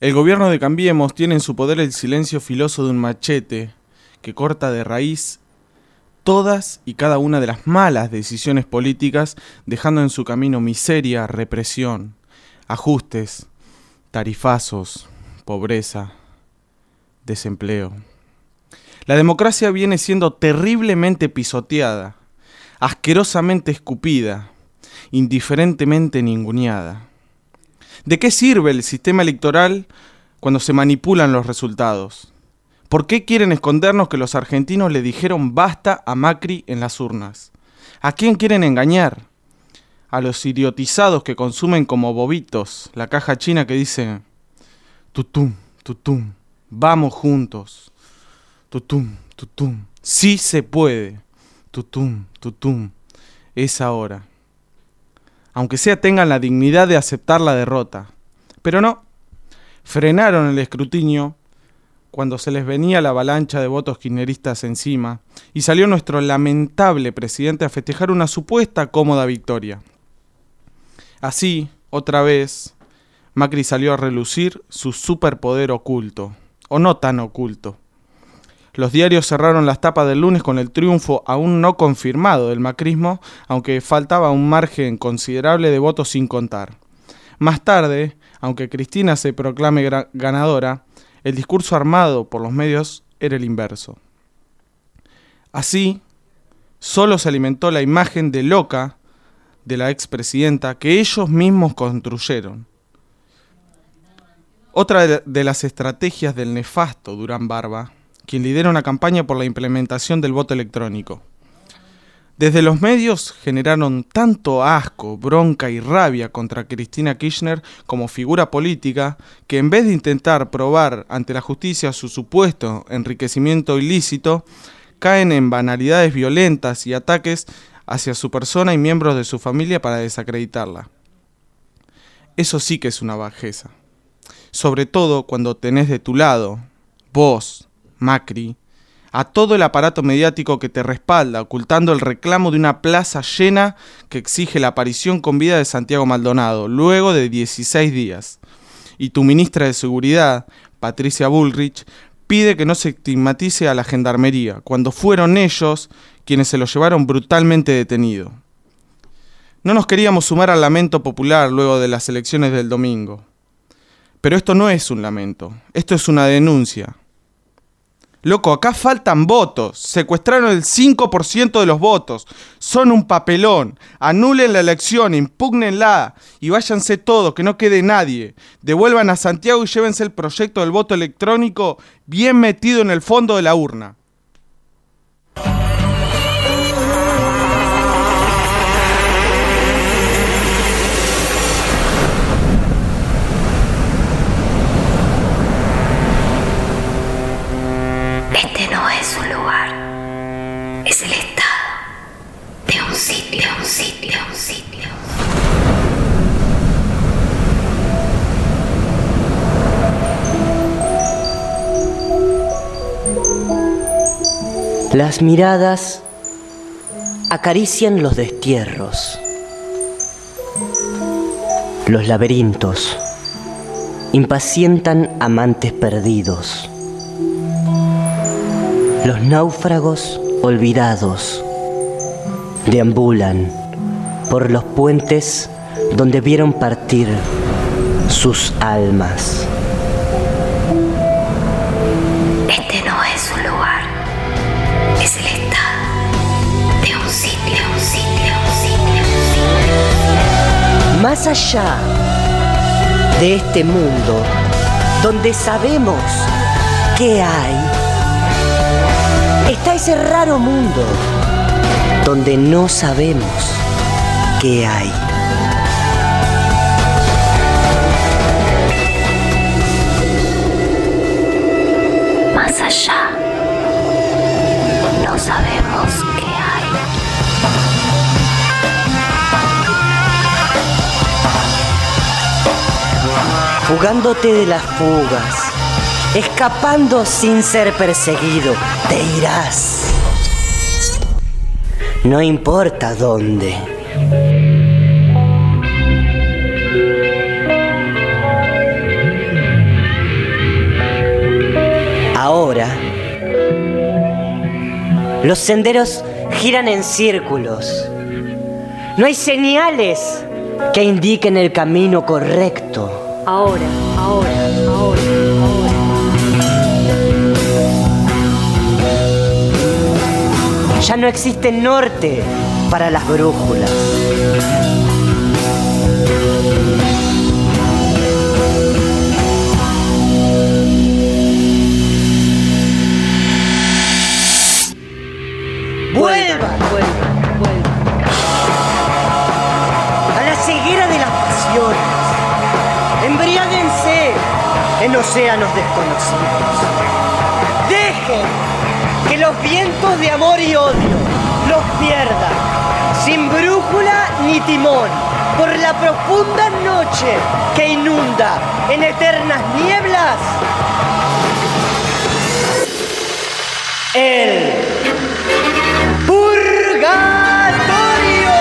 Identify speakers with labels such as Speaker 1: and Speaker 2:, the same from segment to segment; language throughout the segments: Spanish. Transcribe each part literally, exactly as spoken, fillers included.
Speaker 1: El gobierno de Cambiemos tiene en su poder el silencio filoso de un machete que corta de raíz todas y cada una de las malas decisiones políticas, dejando en su camino miseria, represión, ajustes, tarifazos, pobreza, desempleo. La democracia viene siendo terriblemente pisoteada, asquerosamente escupida, indiferentemente ninguneada. ¿De qué sirve el sistema electoral cuando se manipulan los resultados? ¿Por qué quieren escondernos que los argentinos le dijeron basta a Macri en las urnas? ¿A quién quieren engañar? A los idiotizados que consumen como bobitos la caja china que dice tutum, tutum, vamos juntos, tutum, tutum, sí se puede, tutum, tutum, es ahora. Aunque sea tengan la dignidad de aceptar la derrota. Pero no, frenaron el escrutinio cuando se les venía la avalancha de votos kirchneristas encima y salió nuestro lamentable presidente a festejar una supuesta cómoda victoria. Así, otra vez, Macri salió a relucir su superpoder oculto, o no tan oculto. Los diarios cerraron las tapas del lunes con el triunfo aún no confirmado del macrismo, aunque faltaba un margen considerable de votos sin contar. Más tarde, aunque Cristina se proclame gra- ganadora, el discurso armado por los medios era el inverso. Así, solo se alimentó la imagen de loca de la expresidenta que ellos mismos construyeron. Otra de, de las estrategias del nefasto Durán Barba, quien lidera una campaña por la implementación del voto electrónico. Desde los medios generaron tanto asco, bronca y rabia contra Cristina Kirchner como figura política que en vez de intentar probar ante la justicia su supuesto enriquecimiento ilícito, caen en banalidades violentas y ataques hacia su persona y miembros de su familia para desacreditarla. Eso sí que es una bajeza. Sobre todo cuando tenés de tu lado, vos, Macri, a todo el aparato mediático que te respalda, ocultando el reclamo de una plaza llena que exige la aparición con vida de Santiago Maldonado, luego de dieciséis días. Y tu ministra de Seguridad, Patricia Bullrich, pide que no se estigmatice a la gendarmería, cuando fueron ellos quienes se lo llevaron brutalmente detenido. No nos queríamos sumar al lamento popular luego de las elecciones del domingo. Pero esto no es un lamento, esto es una denuncia. Loco, acá faltan votos. Secuestraron el cinco por ciento de los votos. Son un papelón. Anulen la elección, impúgnenla y váyanse todos, que no quede nadie. Devuelvan a Santiago y llévense el proyecto del voto electrónico bien metido en el fondo de la urna.
Speaker 2: Este no es un lugar, es el estado de un sitio, de un sitio, de un sitio.
Speaker 3: Las miradas acarician los destierros, los laberintos impacientan amantes perdidos. Los náufragos olvidados deambulan por los puentes donde vieron partir sus almas.
Speaker 2: Este no es un lugar, es el estado de un sitio, un sitio, un sitio, un sitio.
Speaker 3: Más allá de este mundo donde sabemos qué hay, está ese raro mundo donde no sabemos qué hay.
Speaker 2: Más allá, no sabemos qué hay.
Speaker 3: Fugándote de las fugas, escapando sin ser perseguido, te irás. No importa dónde. Los senderos giran en círculos. No hay señales que indiquen el camino correcto.
Speaker 2: Ahora, ahora, ahora, ahora.
Speaker 3: Ya no existe norte para las brújulas. Vuelvan,
Speaker 2: Vuelvan, vuelvan.
Speaker 3: a la ceguera de las pasiones. Embriáguense en océanos desconocidos. Dejen que los vientos de amor y odio los pierdan, sin brújula ni timón, por la profunda noche que inunda en eternas nieblas el purgatorio.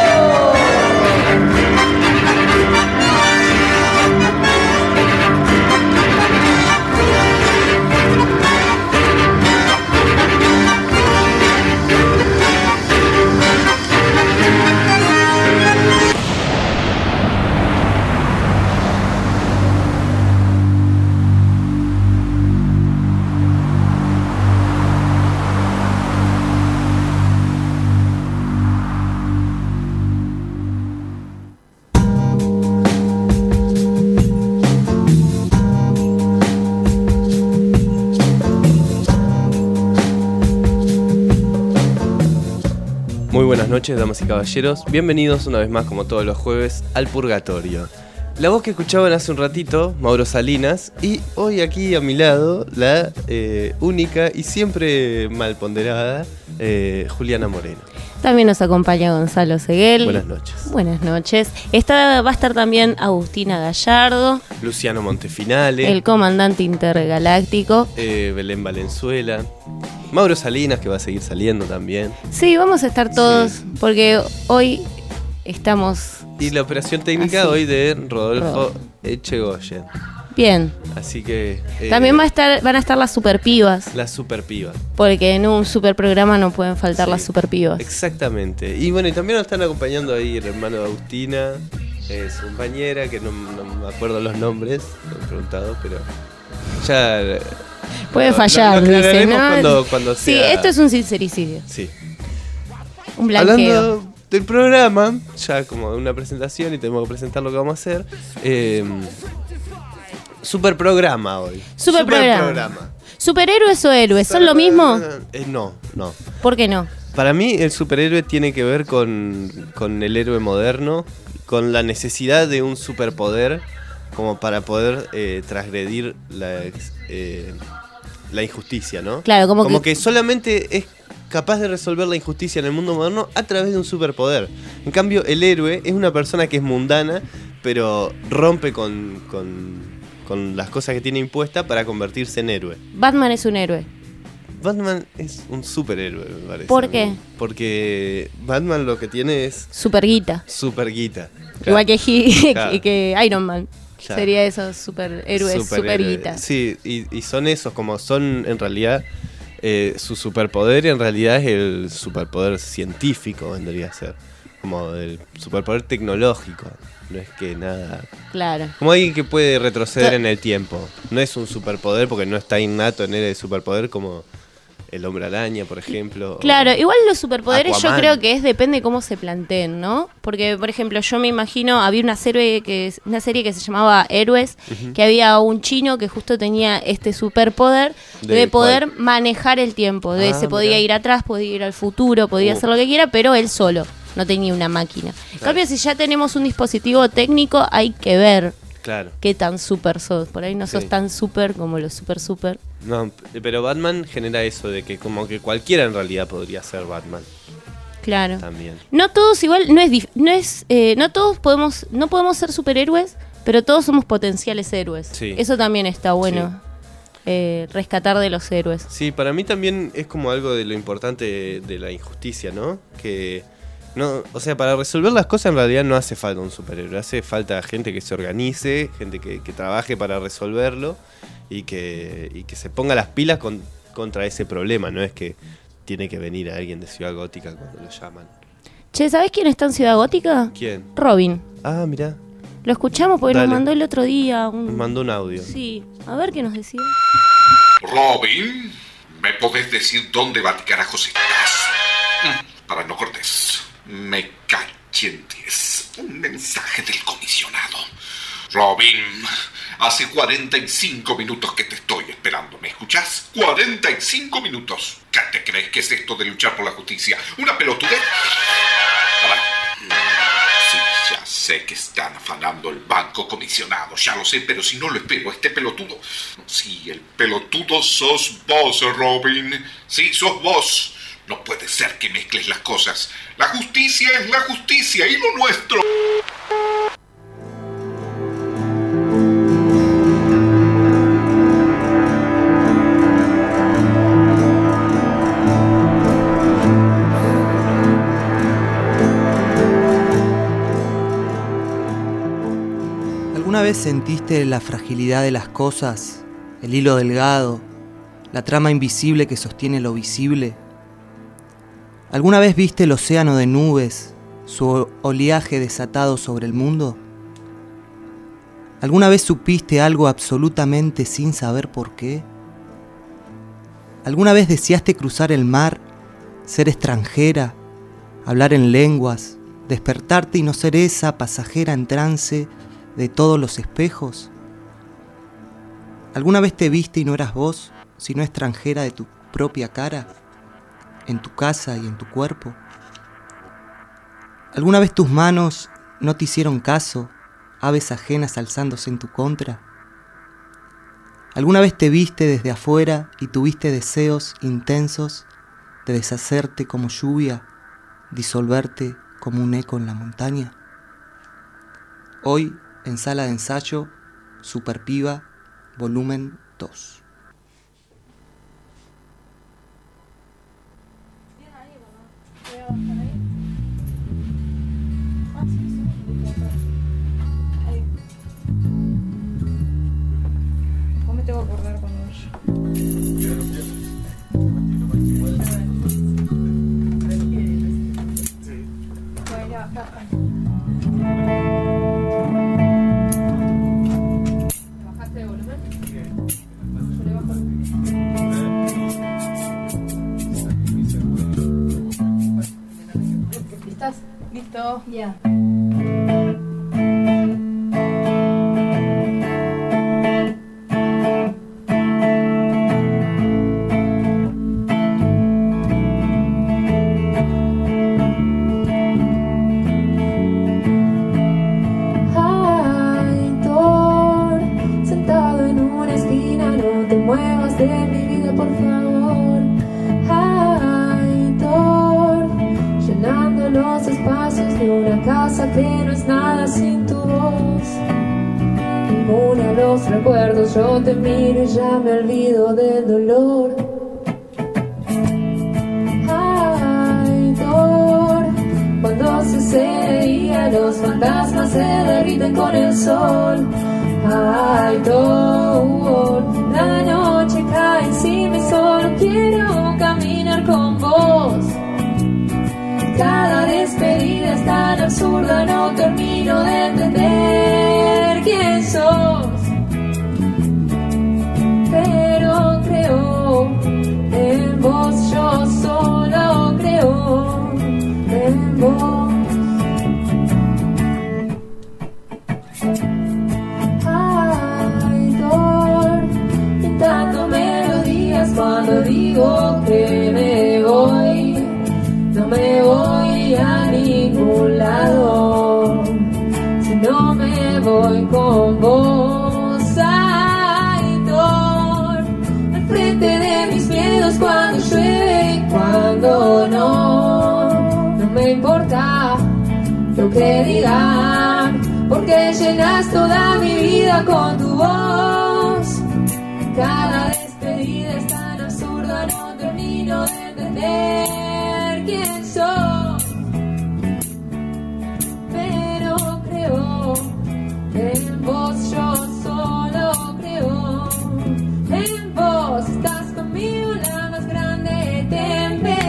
Speaker 4: Muy buenas noches, damas y caballeros. Bienvenidos una vez más, como todos los jueves, al Purgatorio. La voz que escuchaban hace un ratito, Mauro Salinas, y hoy aquí a mi lado, la eh, única y siempre mal ponderada, eh, Juliana Moreno.
Speaker 5: También nos acompaña Gonzalo Seguel.
Speaker 4: Buenas noches.
Speaker 5: Buenas noches. Esta va a estar también Agustina Gallardo,
Speaker 4: Luciano Montefinale,
Speaker 5: el comandante intergaláctico.
Speaker 4: eh, Belén Valenzuela, Mauro Salinas, que va a seguir saliendo también.
Speaker 5: Sí, vamos a estar todos,
Speaker 4: Sí.
Speaker 5: porque hoy estamos
Speaker 4: Y la operación técnica
Speaker 5: Así.
Speaker 4: hoy de Rodolfo
Speaker 5: Rodolfo.
Speaker 4: Echegoyen.
Speaker 5: bien.
Speaker 4: Así que... eh,
Speaker 5: También va a estar, van a estar las superpibas,
Speaker 4: la super piba.
Speaker 5: porque en un super programa no pueden faltar
Speaker 4: Sí.
Speaker 5: las superpibas.
Speaker 4: Exactamente. Y bueno, y también nos están acompañando ahí el hermano de Agustina, eh, su compañera, que no, no me acuerdo los nombres, me he preguntado, pero ya... eh,
Speaker 5: Puede
Speaker 4: lo-
Speaker 5: fallar,
Speaker 4: lo, lo
Speaker 5: dice,
Speaker 4: aclararemos
Speaker 5: ¿no?
Speaker 4: cuando, cuando
Speaker 5: Sí,
Speaker 4: sea...
Speaker 5: esto es un sincericidio,
Speaker 4: Sí.
Speaker 5: un blanqueo.
Speaker 4: Hablando del programa, ya como de una presentación y tenemos que presentar lo que vamos a hacer, eh, super programa hoy.
Speaker 5: Super programa.
Speaker 4: programa.
Speaker 5: ¿Superhéroes o héroes? ¿Son lo mismo?
Speaker 4: Eh, no, no.
Speaker 5: ¿Por qué no?
Speaker 4: Para mí el superhéroe tiene que ver con, con el héroe moderno, con la necesidad de un superpoder como para poder eh, transgredir la, ex- eh, la injusticia, ¿no?
Speaker 5: Claro, como,
Speaker 4: Como
Speaker 5: que,
Speaker 4: que solamente es capaz de resolver la injusticia en el mundo moderno a través de un superpoder. En cambio, el héroe es una persona que es mundana, pero rompe con, con, con las cosas que tiene impuestas para convertirse en héroe.
Speaker 5: Batman es un héroe.
Speaker 4: Batman es un superhéroe, me parece.
Speaker 5: ¿Por
Speaker 4: a mí.
Speaker 5: qué?
Speaker 4: Porque Batman lo que tiene es
Speaker 5: Superguita.
Speaker 4: super guita.
Speaker 5: Igual que, He-
Speaker 4: Claro.
Speaker 5: que, que Iron Man.
Speaker 4: Claro.
Speaker 5: Sería esos superhéroes, superguita.
Speaker 4: Sí, y, y son esos, como son en realidad, eh, su superpoder en realidad es el superpoder científico, vendría a ser. Como el superpoder tecnológico. No es que nada...
Speaker 5: Claro.
Speaker 4: Como alguien que puede retroceder
Speaker 5: Cla-
Speaker 4: en el tiempo. No es un superpoder porque no está innato en él el superpoder como el hombre araña, por ejemplo. o-
Speaker 5: Claro, igual los superpoderes yo
Speaker 4: Aquaman.
Speaker 5: creo que es depende cómo se planteen, ¿no? Porque, por ejemplo, yo me imagino, había una serie que es- una serie que se llamaba Héroes, que había un chino que justo tenía este superpoder de,
Speaker 4: ¿De
Speaker 5: poder
Speaker 4: cuál?
Speaker 5: manejar el tiempo. De
Speaker 4: Ah,
Speaker 5: se podía
Speaker 4: mirá.
Speaker 5: ir atrás, podía ir al futuro, podía
Speaker 4: Uh.
Speaker 5: hacer lo que quiera, pero él solo, no tenía una máquina. En cambio, si ya tenemos un dispositivo técnico, hay que ver
Speaker 4: Claro.
Speaker 5: qué tan super sos. Por ahí no sos
Speaker 4: Sí.
Speaker 5: tan super como los super super.
Speaker 4: No, p- pero Batman genera eso de que como que cualquiera en realidad podría ser Batman
Speaker 5: Claro.
Speaker 4: también.
Speaker 5: No todos igual, no es, dif- no es, eh, no todos podemos, no podemos ser superhéroes, pero todos somos potenciales héroes.
Speaker 4: Sí.
Speaker 5: Eso también está bueno, eh, rescatar de los héroes.
Speaker 4: Sí, para mí también es como algo de lo importante de, de la injusticia, ¿no? Que no, o sea, para resolver las cosas en realidad no hace falta un superhéroe, hace falta gente que se organice, gente que, que trabaje para resolverlo y que, y que se ponga las pilas con- contra ese problema, no es que tiene que venir alguien de Ciudad Gótica cuando lo llaman.
Speaker 5: Che, ¿sabés quién está en Ciudad Gótica?
Speaker 4: ¿Quién?
Speaker 5: Robin.
Speaker 4: Ah, mirá.
Speaker 5: Lo escuchamos porque
Speaker 4: Dale.
Speaker 5: nos mandó el otro día un...
Speaker 4: Nos mandó un audio.
Speaker 5: Sí, a ver qué nos decía.
Speaker 6: Robin, ¿me podés decir dónde va carajos estás? Mm, Para no cortes. Me cachentes. Un mensaje del comisionado. Robin, hace cuarenta y cinco minutos que te estoy esperando. ¿Me escuchás? cuarenta y cinco minutos. ¿Qué te crees que es esto de luchar por la justicia? ¿Una pelotudez? Para. Sí, ya sé que están afanando el banco, comisionado. Ya lo sé, pero si no lo espero, este pelotudo. Sí, el pelotudo sos vos, Robin. Sí, sos vos. No puede ser que mezcles las cosas. La justicia es la justicia y lo nuestro.
Speaker 7: ¿Alguna vez sentiste la fragilidad de las cosas, el hilo delgado, la trama invisible que sostiene lo visible? ¿Alguna vez viste el océano de nubes, su oleaje desatado sobre el mundo? ¿Alguna vez supiste algo absolutamente sin saber por qué? ¿Alguna vez deseaste cruzar el mar, ser extranjera, hablar en lenguas, despertarte y no ser esa pasajera en trance de todos los espejos? ¿Alguna vez te viste y no eras vos, sino extranjera de tu propia cara, en tu casa y en tu cuerpo? ¿Alguna vez tus manos no te hicieron caso, aves ajenas alzándose en tu contra? ¿Alguna vez te viste desde afuera y tuviste deseos intensos de deshacerte como lluvia, disolverte como un eco en la montaña? Hoy, en Sala de Ensayo, Super Piba, volumen dos.
Speaker 8: ¿Cómo me tengo que acordar cuando ¿Bajaste de volumen? Yo le bajo. ¿Estás? Listo. Ya. Yo te miro y ya me olvido del dolor. Ay, Thor, cuando se hace de día los fantasmas se derriten con el sol. Ay, Thor, la noche cae encima y solo quiero caminar con vos. Cada despedida es tan absurda, no termino de entender quién sos. Pero creo en vos, yo solo creo en vos. Ay, Thor, pintando melodías cuando digo que me voy. No me voy a ningún lado si no me voy con vos. De mis miedos cuando llueve y cuando no, no me importa lo que digan, porque llenas toda mi vida con tu voz. Cada despedida es tan absurda, no termino de entender quién sos, pero creo en vos, yo solo creo en vos. Estás conmigo en la más grande tempestad.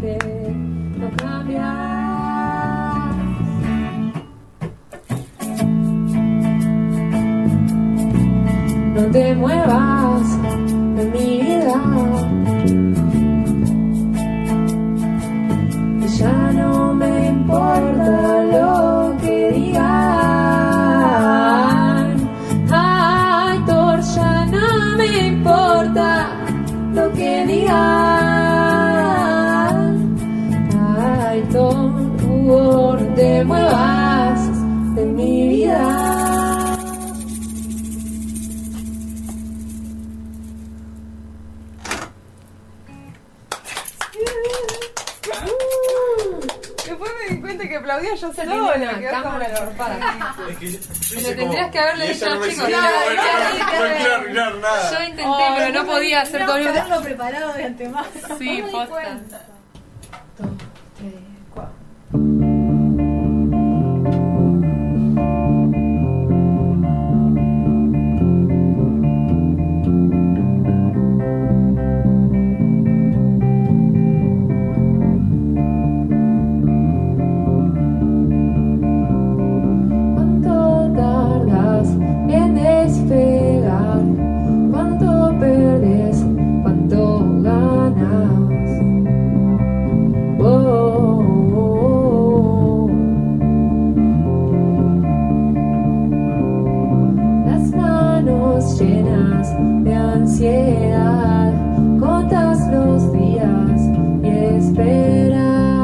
Speaker 8: aire, no cambias. No te muevas de mi vida. Ya no me importa lo que digan. Ay, Thor, ya no me importa lo que digan. Ay, Thor, no te muevas de mi vida.
Speaker 9: Después me di cuenta que aplaudía yo
Speaker 8: Se
Speaker 9: sola.
Speaker 8: tiene una
Speaker 9: quedó
Speaker 8: cámara
Speaker 9: como-
Speaker 8: cortada.
Speaker 1: Es que yo, yo
Speaker 8: Pero
Speaker 1: hice
Speaker 8: tendrías
Speaker 1: como-
Speaker 8: que haberle
Speaker 1: y ella
Speaker 8: dicho,
Speaker 1: no me
Speaker 8: chicos,
Speaker 1: seguía,
Speaker 8: no,
Speaker 1: bueno,
Speaker 8: no,
Speaker 1: no,
Speaker 8: no,
Speaker 1: no quiero arruinar nada.
Speaker 8: Yo intenté, pero no podía hacer todo el
Speaker 10: haberlo preparado de antemano.
Speaker 8: Sí,
Speaker 10: No me di
Speaker 8: posta.
Speaker 10: cuenta.
Speaker 8: Dos, tres, cuatro. ¿Cuánto tardas en despegar? ¿Cuánto perdes? ¿Cuánto ganas? Oh, oh, oh. Las manos llenas de ansiedad, contas los días y esperas.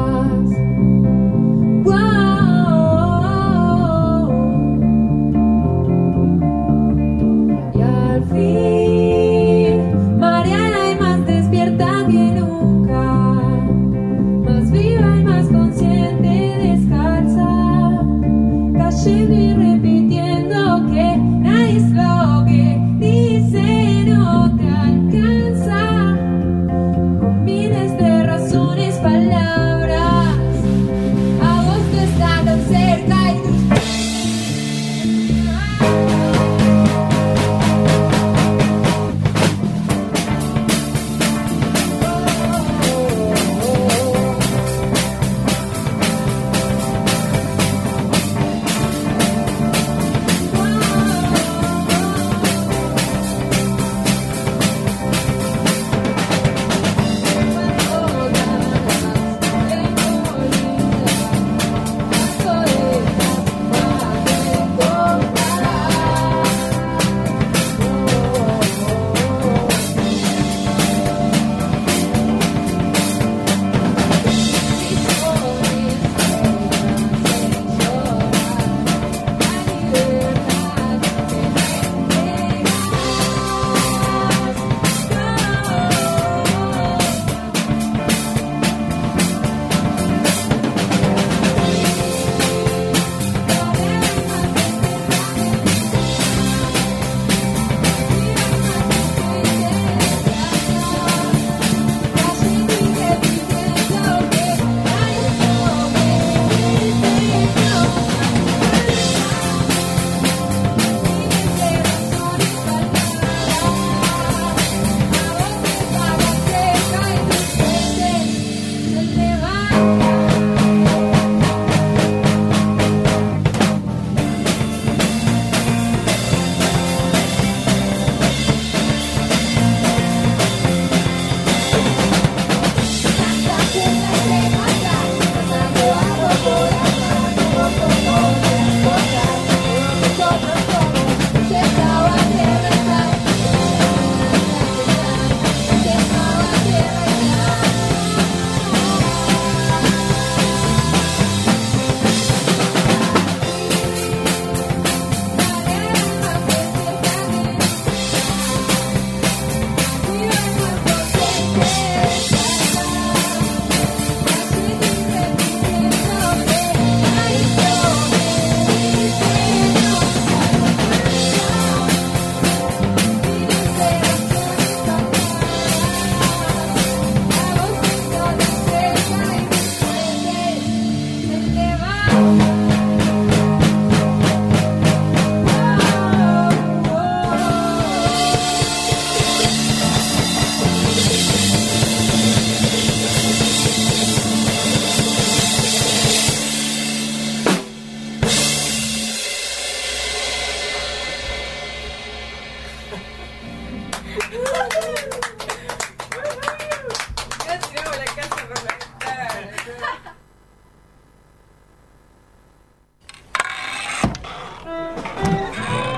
Speaker 8: Y al fin, Mariana y más despierta que nunca, más viva y más consciente, descalza, cayendo y repitiendo que nadie es lo que dice, no te alcanza, con miles de razones, palabras, agosto está tan cerca y tú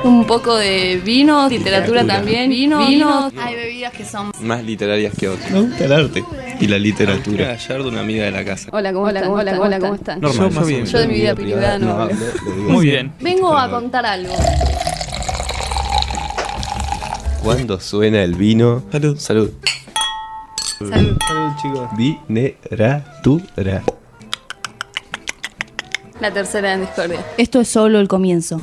Speaker 10: Un poco de vino, literatura, literatura. también. Vino, vino.
Speaker 4: No.
Speaker 10: Hay bebidas que son
Speaker 4: más literarias que otras.
Speaker 11: Me gusta el arte y la literatura.
Speaker 4: Ayer de una amiga de la casa.
Speaker 10: Hola, ¿cómo están? Hola, ¿cómo están? ¿Cómo están?
Speaker 11: Normal,
Speaker 10: yo,
Speaker 11: bien.
Speaker 10: yo de mi vida privada no hablo.
Speaker 11: Muy bien.
Speaker 10: Vengo a contar algo.
Speaker 4: ¿Cuándo suena el vino?
Speaker 11: Salud.
Speaker 4: Salud.
Speaker 10: Salud.
Speaker 11: Salud, chicos.
Speaker 4: Vineratura.
Speaker 10: La tercera en discordia. Esto es solo el comienzo.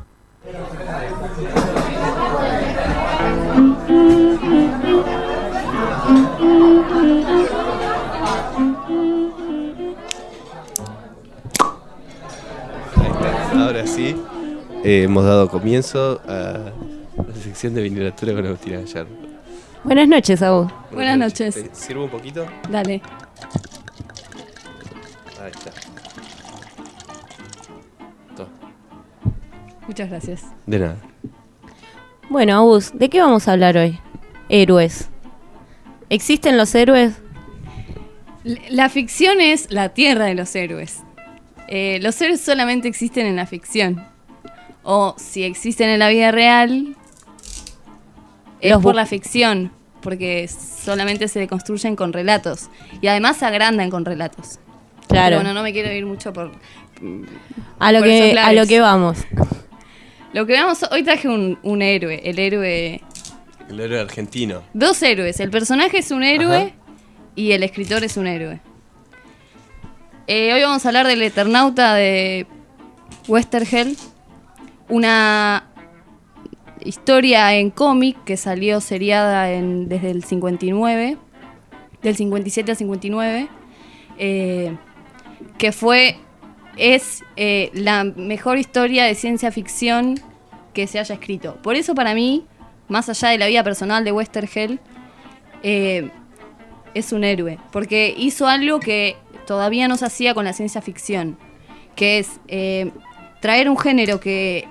Speaker 4: Ahora sí, eh, hemos dado comienzo a la sección de vineratura con Agustina Gallardo.
Speaker 5: Buenas noches, Agu.
Speaker 10: Buenas noches.
Speaker 4: ¿Te sirvo un poquito?
Speaker 10: Dale.
Speaker 4: Ahí está. Todo.
Speaker 10: Muchas gracias.
Speaker 4: De nada.
Speaker 5: Bueno, Agus, ¿de qué vamos a hablar hoy? Héroes. ¿Existen los héroes?
Speaker 10: La ficción es la tierra de los héroes. Eh, los héroes solamente existen en la ficción. O si existen en la vida real, es
Speaker 5: Los
Speaker 10: por
Speaker 5: bu-
Speaker 10: la ficción, porque solamente se construyen con relatos. Y además se agrandan con relatos.
Speaker 5: Claro.
Speaker 10: Pero bueno, no me quiero ir mucho por...
Speaker 5: A lo
Speaker 10: por esos
Speaker 5: que a
Speaker 10: lares.
Speaker 5: lo que vamos.
Speaker 10: Lo que vemos, hoy traje un, un héroe, el héroe...
Speaker 4: El héroe argentino.
Speaker 10: Dos héroes, el personaje es un héroe
Speaker 4: Ajá.
Speaker 10: y el escritor es un héroe. Eh, hoy vamos a hablar del Eternauta de Westergel, una historia en cómic que salió seriada en, desde el cincuenta y nueve, del cincuenta y siete al cincuenta y nueve, eh, que fue, es eh, la mejor historia de ciencia ficción que se haya escrito. Por eso para mí, más allá de la vida personal de Westergel, eh, es un héroe, porque hizo algo que todavía no se hacía con la ciencia ficción, que es eh, traer un género que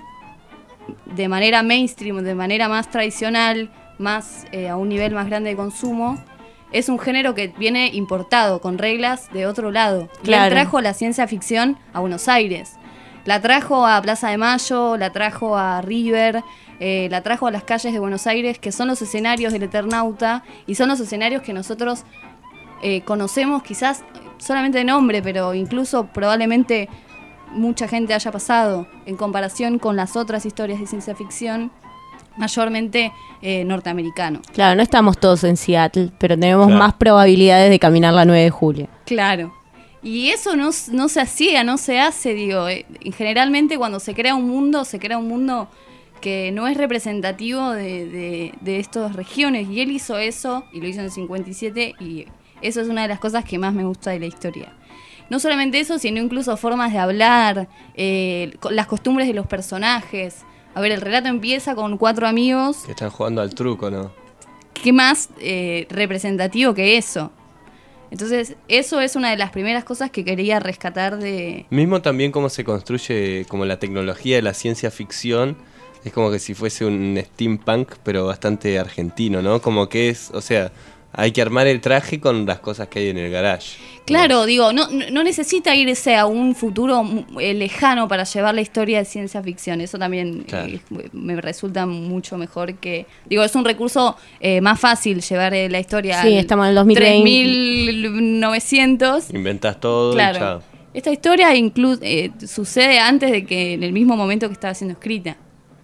Speaker 10: de manera mainstream, de manera más tradicional, más eh, a un nivel más grande de consumo, es un género que viene importado, con reglas de otro lado. Y
Speaker 5: Claro.
Speaker 10: él trajo la ciencia ficción a Buenos Aires. La trajo a Plaza de Mayo, la trajo a River, eh, la trajo a las calles de Buenos Aires, que son los escenarios del Eternauta, y son los escenarios que nosotros eh, conocemos quizás solamente de nombre, pero incluso probablemente mucha gente haya pasado en comparación con las otras historias de ciencia ficción, mayormente eh, norteamericano.
Speaker 5: Claro, no estamos todos en Seattle, pero tenemos
Speaker 4: Claro.
Speaker 5: más probabilidades de caminar la nueve de julio.
Speaker 10: Claro. Y eso no, no se hacía, no se hace, digo. Eh, generalmente cuando se crea un mundo, se crea un mundo que no es representativo de, de, de estas regiones. Y él hizo eso, y lo hizo en el cincuenta y siete, y eso es una de las cosas que más me gusta de la historia. No solamente eso, sino incluso formas de hablar, eh, co- las costumbres de los personajes. A ver, el relato empieza con cuatro amigos.
Speaker 4: Que están jugando al truco, ¿no?
Speaker 10: ¿Qué más eh, representativo que eso? Entonces, eso es una de las primeras cosas que quería rescatar de...
Speaker 4: Mismo también cómo se construye como la tecnología de la ciencia ficción. Es como que si fuese un steampunk, pero bastante argentino, ¿no? Como que es, o sea, hay que armar el traje con las cosas que hay en el garage.
Speaker 10: Claro, digo, no, no no necesita irse a un futuro mm, eh, lejano para llevar la historia de ciencia ficción. Eso también
Speaker 4: Claro.
Speaker 10: eh, me resulta mucho mejor que... Digo, es un recurso eh, más fácil llevar eh, la historia
Speaker 5: Sí,
Speaker 10: al
Speaker 5: estamos en el dos mil veinte.
Speaker 10: tres mil novecientos.
Speaker 4: Inventas todo y
Speaker 10: Claro.
Speaker 4: chao.
Speaker 10: Esta historia inclu- eh, sucede antes de que, en el mismo momento que estaba siendo escrita.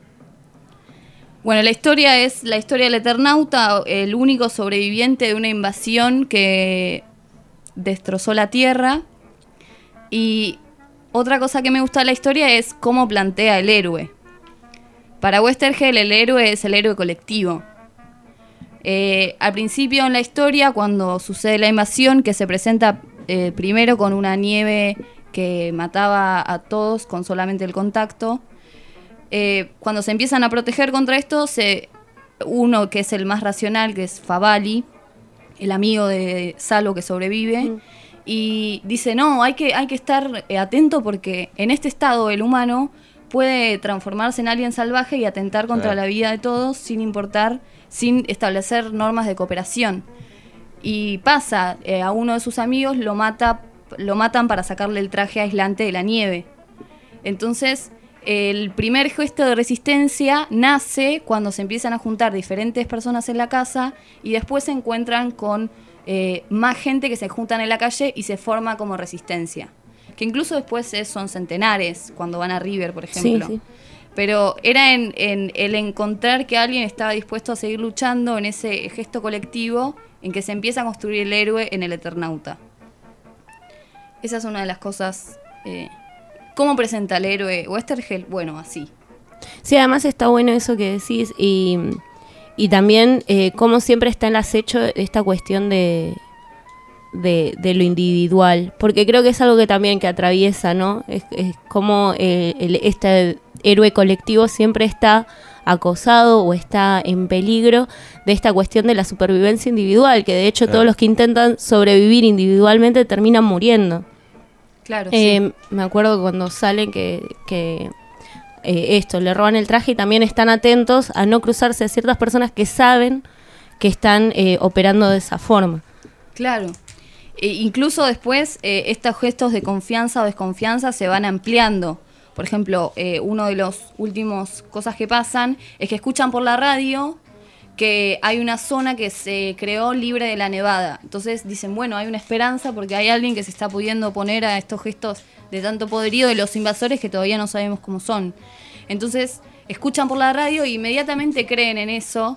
Speaker 10: Bueno, la historia es la historia del Eternauta, el único sobreviviente de una invasión que destrozó la Tierra. Y otra cosa que me gusta de la historia es cómo plantea el héroe. Para Westergel el héroe es el héroe colectivo. Eh, al principio en la historia, cuando sucede la invasión, que se presenta eh, primero con una nieve que mataba a todos con solamente el contacto, eh, cuando se empiezan a proteger contra esto, se, uno que es el más racional, que es Favali, el amigo de Salo que sobrevive, mm. y dice, no, hay que, hay que estar eh, atento porque en este estado el humano puede transformarse en alguien salvaje y atentar contra
Speaker 4: Claro.
Speaker 10: la vida de todos sin importar, sin establecer normas de cooperación. Y pasa, eh, a uno de sus amigos lo mata, lo matan para sacarle el traje aislante de la nieve. Entonces, el primer gesto de resistencia nace cuando se empiezan a juntar diferentes personas en la casa y después se encuentran con eh, más gente que se juntan en la calle y se forma como resistencia. Que incluso después es, son centenares cuando van a River, por ejemplo.
Speaker 5: Sí, sí.
Speaker 10: Pero era en, en el encontrar que alguien estaba dispuesto a seguir luchando en ese gesto colectivo en que se empieza a construir el héroe en el Eternauta. Esa es una de las cosas... Eh, ¿Cómo presenta el héroe Westergel? Bueno, así.
Speaker 5: Sí, además está bueno eso que decís y, y también eh, cómo siempre está en el acecho esta cuestión de, de, de lo individual, porque creo que es algo que también que atraviesa, ¿no? Es, es como eh, el, este héroe colectivo siempre está acosado o está en peligro de esta cuestión de la supervivencia individual, que de hecho claro. todos los que intentan sobrevivir individualmente terminan muriendo.
Speaker 10: Claro,
Speaker 5: eh,
Speaker 10: sí.
Speaker 5: Me acuerdo cuando salen que, que eh, esto, le roban el traje y también están atentos a no cruzarse a ciertas personas que saben que están eh, operando de esa forma.
Speaker 10: Claro. E incluso después eh, estos gestos de confianza o desconfianza se van ampliando. Por ejemplo, eh, uno de los últimos cosas que pasan es que escuchan por la radio que hay una zona que se creó libre de la nevada. Entonces dicen, bueno, hay una esperanza porque hay alguien que se está pudiendo oponer a estos gestos de tanto poderío de los invasores que todavía no sabemos cómo son. Entonces escuchan por la radio e inmediatamente creen en eso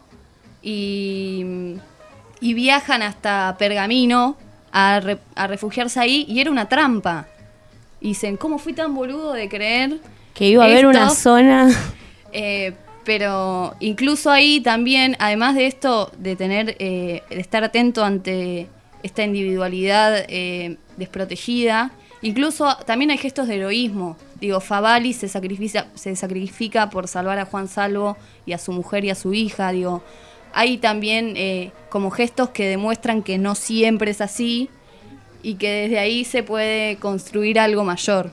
Speaker 10: y, y viajan hasta Pergamino a, re, a refugiarse ahí y era una trampa. Y dicen, ¿cómo fui tan boludo de creer
Speaker 5: que iba a haber una zona?
Speaker 10: Eh, Pero incluso ahí también, además de esto, de tener, eh, de estar atento ante esta individualidad eh, desprotegida, incluso también hay gestos de heroísmo. Digo, Favali se sacrifica, se sacrifica por salvar a Juan Salvo y a su mujer y a su hija. Digo, hay también eh, como gestos que demuestran que no siempre es así y que desde ahí se puede construir algo mayor.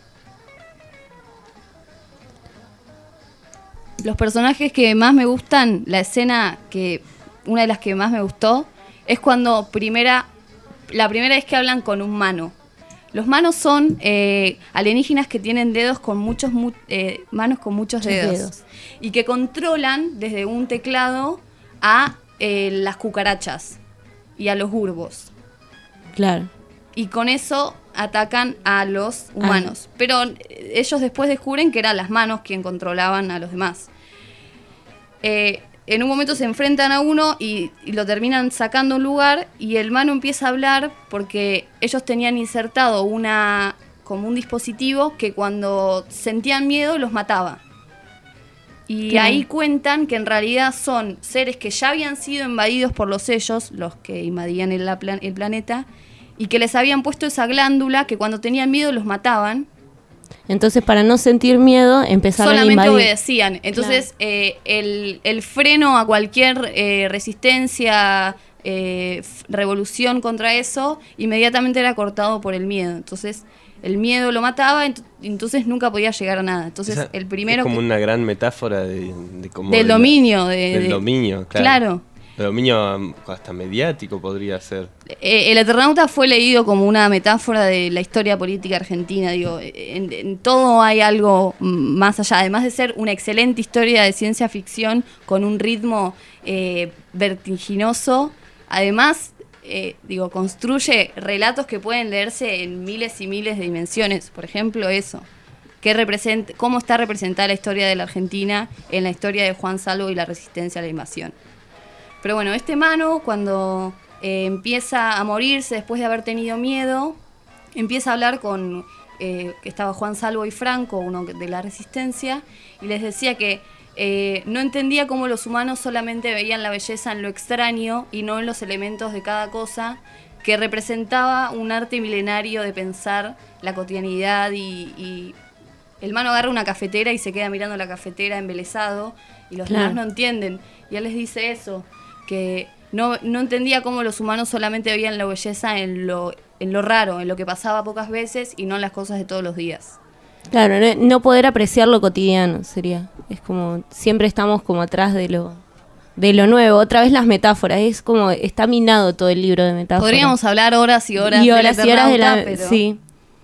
Speaker 10: Los personajes que más me gustan, la escena que una de las que más me gustó es cuando primera la primera vez que hablan con un mano. Los manos son eh, alienígenas que tienen dedos con muchos mu eh, manos con muchos dedos, dedos y que controlan desde un teclado a eh, las cucarachas y a los urbos.
Speaker 5: Claro.
Speaker 10: Y con eso atacan a los humanos. Ah. Pero ellos después descubren que eran las manos quien controlaban a los demás. Eh, en un momento se enfrentan a uno y, y lo terminan sacando a un lugar y el mano empieza a hablar porque ellos tenían insertado una como un dispositivo que cuando sentían miedo los mataba. Y claro. ahí cuentan que en realidad son seres que ya habían sido invadidos por los sellos, los que invadían el, la plan- el planeta, y que les habían puesto esa glándula que cuando tenían miedo los mataban.
Speaker 5: Entonces, para no sentir miedo, empezaron
Speaker 10: solamente
Speaker 5: a invadir.
Speaker 10: Obedecían. Entonces, claro. eh, el, el freno a cualquier eh, resistencia, eh, revolución contra eso, inmediatamente era cortado por el miedo. Entonces, el miedo lo mataba, ent- entonces nunca podía llegar a nada. Entonces,
Speaker 4: Esa
Speaker 10: el primero...
Speaker 4: Es como
Speaker 10: que,
Speaker 4: una gran metáfora de, de cómo
Speaker 10: del
Speaker 4: de
Speaker 10: dominio.
Speaker 4: La,
Speaker 10: de,
Speaker 4: del
Speaker 10: de,
Speaker 4: dominio, claro.
Speaker 10: Claro.
Speaker 4: El dominio hasta mediático podría ser.
Speaker 10: Eh, el Eternauta fue leído como una metáfora de la historia política argentina. Digo, en, en todo hay algo más allá. Además de ser una excelente historia de ciencia ficción con un ritmo eh, vertiginoso, además, eh, digo, construye relatos que pueden leerse en miles y miles de dimensiones. Por ejemplo, eso. Que representa, cómo está representada la historia de la Argentina en la historia de Juan Salvo y la resistencia a la invasión. Pero bueno, este mano, cuando eh, empieza a morirse después de haber tenido miedo, empieza a hablar con, eh, que estaba Juan Salvo y Franco, uno de la resistencia, y les decía que eh, no entendía cómo los humanos solamente veían la belleza en lo extraño y no en los elementos de cada cosa, que representaba un arte milenario de pensar la cotidianidad y, y el mano agarra una cafetera y se queda mirando la cafetera embelesado y los
Speaker 5: Claro.
Speaker 10: demás no entienden. Y él les dice eso, que no, no entendía cómo los humanos solamente veían la belleza en lo, en lo raro, en lo que pasaba pocas veces y no en las cosas de todos los días.
Speaker 5: Claro, no, no poder apreciar lo cotidiano sería. Es como, siempre estamos como atrás de lo de lo nuevo. Otra vez las metáforas, es como, está minado todo el libro de metáforas.
Speaker 10: Podríamos hablar horas y horas
Speaker 5: y horas,
Speaker 10: del
Speaker 5: y horas de
Speaker 10: Eternauta,
Speaker 5: la,
Speaker 10: pero...
Speaker 5: sí.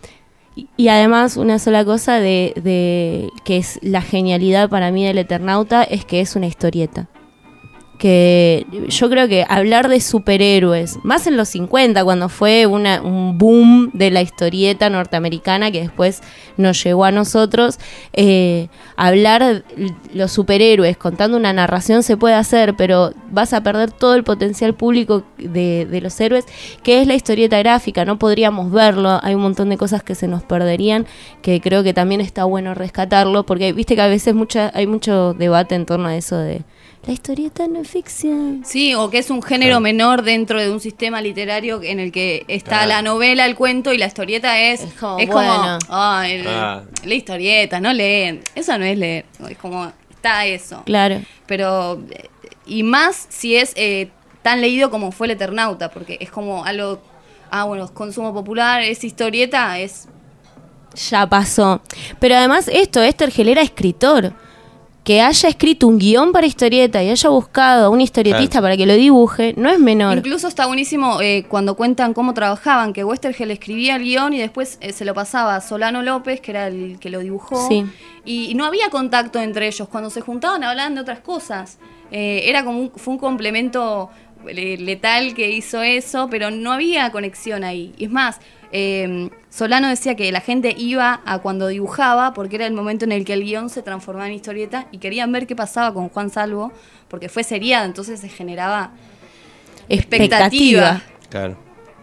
Speaker 5: Y, y además, una sola cosa de, de que es la genialidad para mí del Eternauta es que es una historieta. Que yo creo que hablar de superhéroes, más en los cincuenta, cuando fue una, un boom de la historieta norteamericana que después nos llegó a nosotros, eh, hablar los superhéroes contando una narración se puede hacer, pero vas a perder todo el potencial público de, de los héroes, que es la historieta gráfica. No podríamos verlo, hay un montón de cosas que se nos perderían, que creo que también está bueno rescatarlo, porque viste que a veces mucha, hay mucho debate en torno a eso de la historieta no es ficción.
Speaker 10: Sí, o que es un género claro. menor dentro de un sistema literario en el que está claro. la novela, el cuento, y la historieta es, es como, es bueno. como oh, el, ah. la historieta, no leen. Eso no es leer, es como, está eso.
Speaker 5: Claro.
Speaker 10: Pero, y más si es eh, tan leído como fue el Eternauta, porque es como algo, ah, bueno, consumo popular, es historieta, es...
Speaker 5: Ya pasó. Pero además esto, Estergel era escritor. Que haya escrito un guión para historieta y haya buscado a un historietista claro. para que lo dibuje, no es menor.
Speaker 10: Incluso está buenísimo eh, cuando cuentan cómo trabajaban, que Westergel escribía el guión y después eh, se lo pasaba a Solano López, que era el que lo dibujó.
Speaker 5: Sí.
Speaker 10: Y, y no había contacto entre ellos. Cuando se juntaban hablaban de otras cosas. Eh, era como un, fue un complemento letal que hizo eso, pero no había conexión ahí. Y es más, eh, Solano decía que la gente iba a cuando dibujaba porque era el momento en el que el guión se transformaba en historieta y querían ver qué pasaba con Juan Salvo porque fue seriado, entonces se generaba expectativa. expectativa.
Speaker 4: Claro.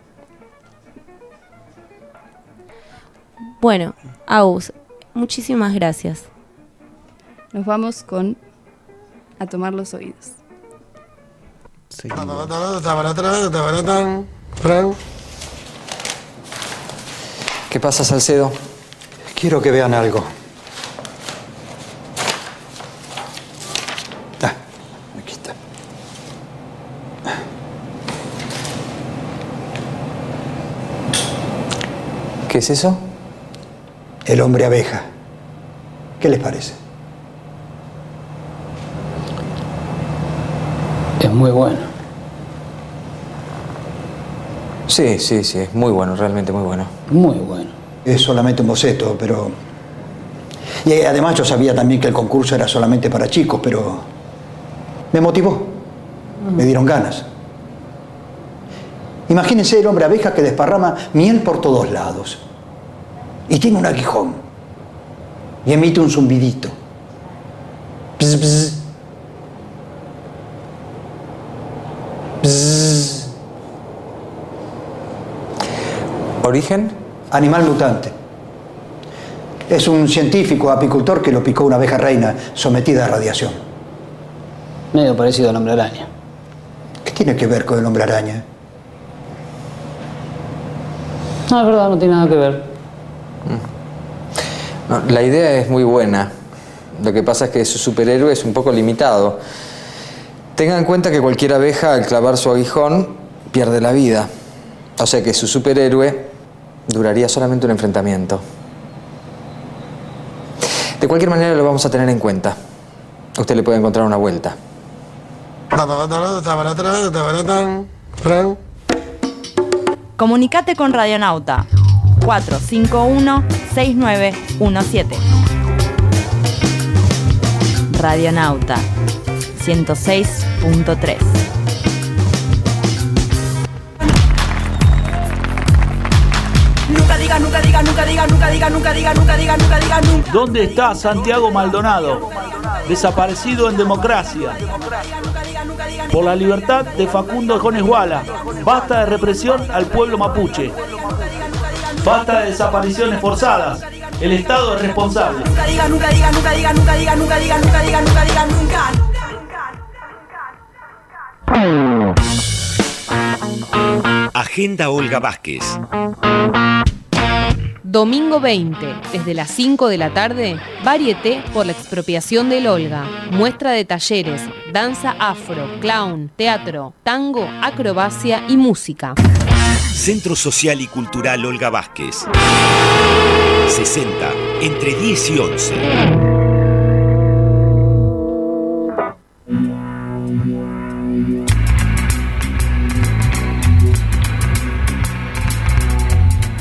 Speaker 5: Bueno, Agus, muchísimas gracias.
Speaker 10: Nos vamos con A tomar los oídos.
Speaker 4: Sí.
Speaker 12: ¿Qué pasa, Salcedo? Quiero que vean algo. Ah, aquí está. ¿Qué es eso? El hombre abeja. ¿Qué les parece?
Speaker 13: Es muy bueno.
Speaker 12: Sí, sí, sí, es muy bueno, realmente muy bueno.
Speaker 13: Muy bueno.
Speaker 12: Es solamente un boceto, pero... Y además yo sabía también que el concurso era solamente para chicos, pero... Me motivó. Mm. Me dieron ganas. Imagínense el hombre abeja que desparrama miel por todos lados. Y tiene un aguijón. Y emite un zumbidito. Bzz, bzz. Bzz. ¿Origen? Animal mutante. Es un científico apicultor que lo picó una abeja reina sometida a radiación.
Speaker 13: Medio parecido al hombre araña.
Speaker 12: ¿Qué tiene que ver con el hombre araña?
Speaker 13: No, es verdad, no tiene nada que ver.
Speaker 14: No, la idea es muy buena. Lo que pasa es que su superhéroe es un poco limitado. Tengan en cuenta que cualquier abeja al clavar su aguijón pierde la vida. O sea que su superhéroe duraría solamente un enfrentamiento. De cualquier manera lo vamos a tener en cuenta. Usted le puede encontrar una vuelta.
Speaker 15: Comunicate con Radionauta cuatro cinco uno seis nueve uno siete. Radionauta ciento seis punto tres.
Speaker 16: Nunca diga, nunca diga, nunca diga, nunca diga, nunca diga, nunca diga, nunca diga, nunca.
Speaker 17: ¿Dónde está Santiago Maldonado? Desaparecido en democracia. Por la libertad de Facundo Jones-Guala. Basta de represión al pueblo mapuche. Basta de desapariciones forzadas. El Estado es responsable.
Speaker 16: Nunca diga, nunca diga, nunca diga, nunca diga, nunca diga, nunca diga, nunca diga, nunca.
Speaker 18: Agenda Olga Vázquez.
Speaker 19: Domingo veinte, desde las cinco de la tarde, Varieté por la expropiación del Olga. Muestra de talleres, danza afro, clown, teatro, tango, acrobacia y música.
Speaker 18: Centro Social y Cultural Olga Vázquez. sesenta, entre diez y once.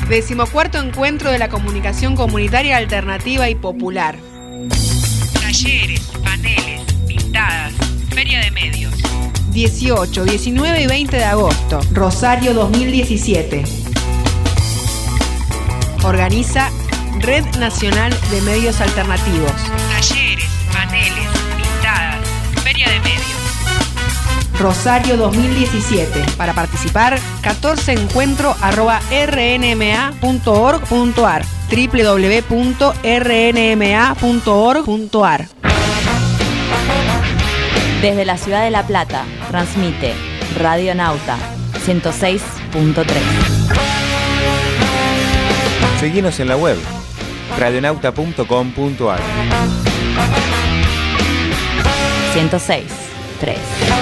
Speaker 20: Decimocuarto encuentro de la comunicación comunitaria alternativa y popular.
Speaker 21: Talleres, paneles, pintadas, feria de medios.
Speaker 20: dieciocho, diecinueve y veinte de agosto, Rosario dos mil diecisiete. Organiza Red Nacional de Medios Alternativos.
Speaker 21: Talleres, paneles, pintadas, feria de medios.
Speaker 20: Rosario dos mil diecisiete. Para participar, catorce encuentro arroba r n m a punto org punto a r, doble u doble u doble u punto r n m a punto org punto a r.
Speaker 15: Desde la ciudad de La Plata, transmite Radio Nauta ciento seis punto tres.
Speaker 22: Seguinos en la web radionauta punto com punto a r.
Speaker 15: ciento seis punto tres.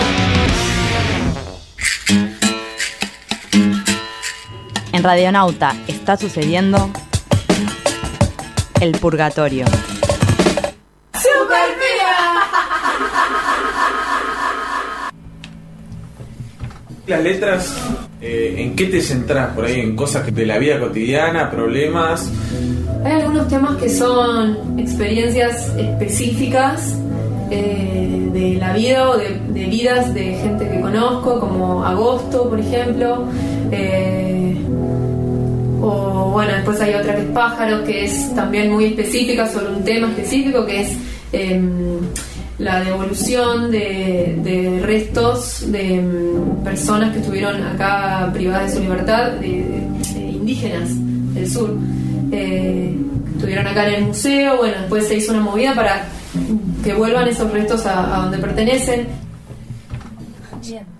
Speaker 15: En Radionauta está sucediendo El Purgatorio.
Speaker 1: Las letras, eh, ¿en qué te centrás por ahí? ¿En cosas de la vida cotidiana, problemas?
Speaker 9: Hay algunos temas que son experiencias específicas eh, de la vida o de, de vidas de gente que conozco, como Agosto, por ejemplo. Eh, o bueno, después hay otra que es Pájaros, que es también muy específica sobre un tema específico, que es eh, la devolución de, de restos de um, personas que estuvieron acá privadas de su libertad, de, de, de indígenas del sur, eh, que estuvieron acá en el museo. Bueno, después se hizo una movida para que vuelvan esos restos a, a donde pertenecen. Bien.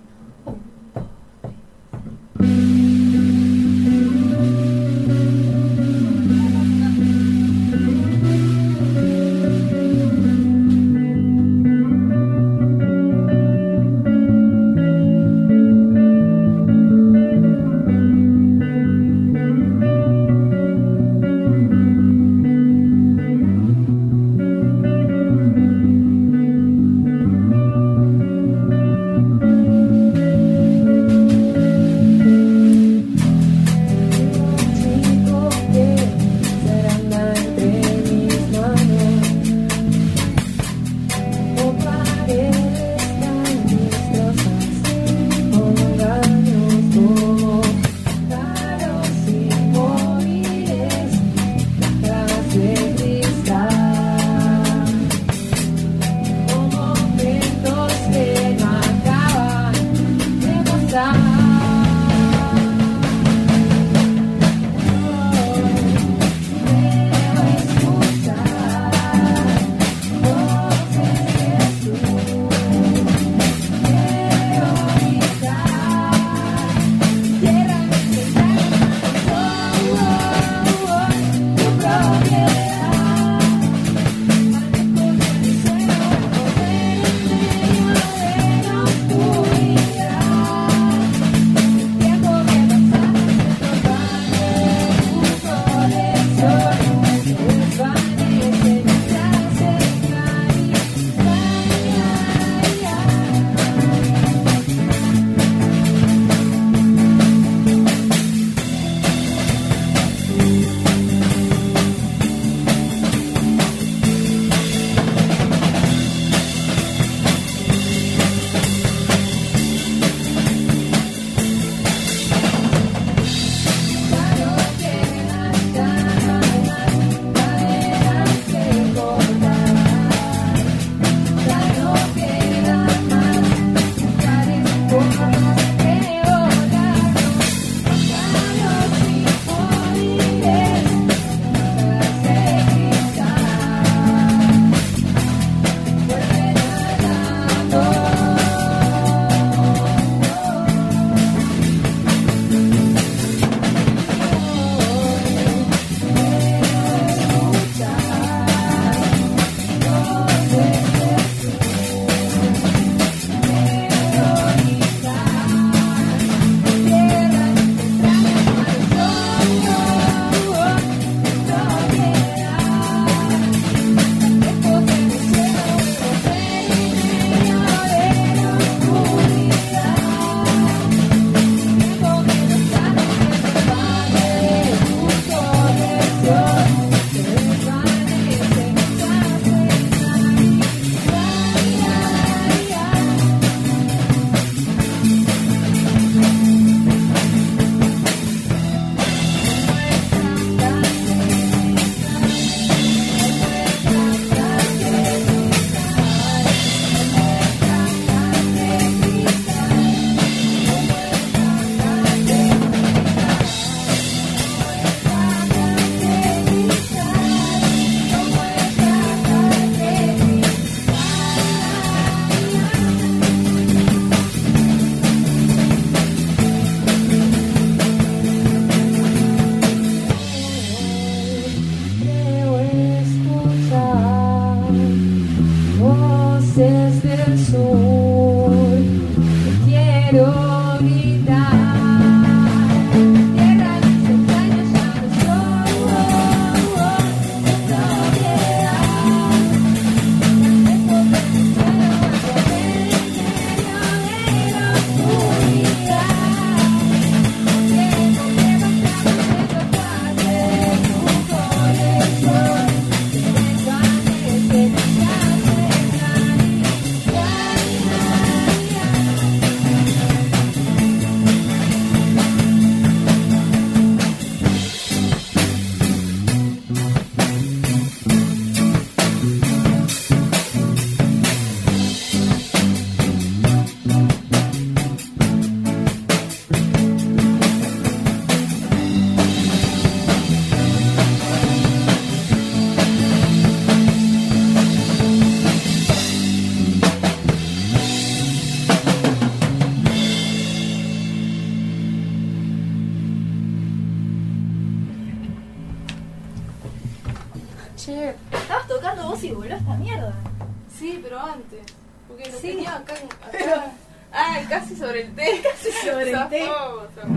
Speaker 2: Che, estabas tocando vos y voló esta mierda.
Speaker 9: Sí, pero antes. Porque lo
Speaker 2: Sí.
Speaker 9: tenía acá, acá. Ah, casi sobre el té.
Speaker 2: Casi sobre el té.
Speaker 9: Zafó, zafó.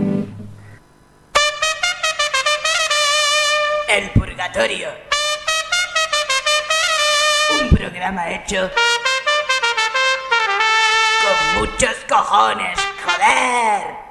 Speaker 16: El Purgatorio. Un programa hecho con muchos cojones, joder.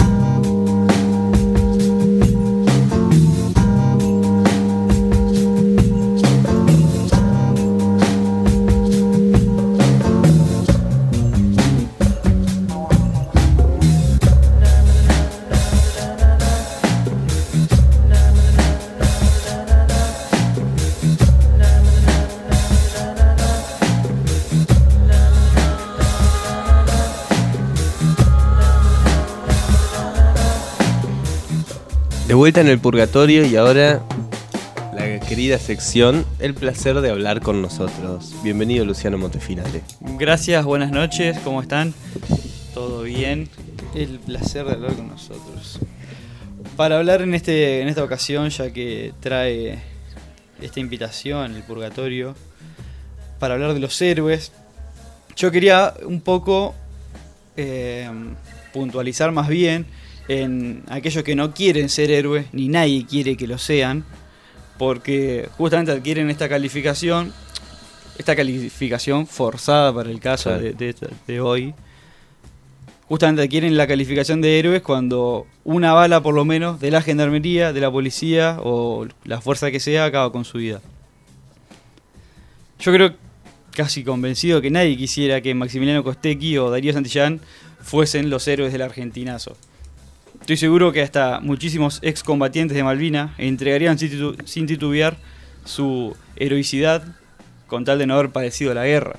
Speaker 4: De vuelta en el purgatorio y ahora la querida sección El placer de hablar con nosotros. Bienvenido Luciano Montefinale.
Speaker 3: Gracias, buenas noches, ¿cómo están? ¿Todo bien? El placer de hablar con nosotros. Para hablar en, este, en esta ocasión, ya que trae esta invitación, el purgatorio, para hablar de los héroes, yo quería un poco eh, puntualizar más bien en aquellos que no quieren ser héroes, ni nadie quiere que lo sean, porque justamente adquieren esta calificación, esta calificación forzada para el caso
Speaker 4: Claro.
Speaker 3: de, de, de hoy, justamente adquieren la calificación de héroes cuando una bala por lo menos de la gendarmería, de la policía o la fuerza que sea acaba con su vida. Yo creo, casi convencido, que nadie quisiera que Maximiliano Costecchi o Darío Santillán fuesen los héroes del argentinazo. Estoy seguro que hasta muchísimos excombatientes de Malvinas entregarían sin, titu- sin titubear su heroicidad con tal de no haber padecido la guerra.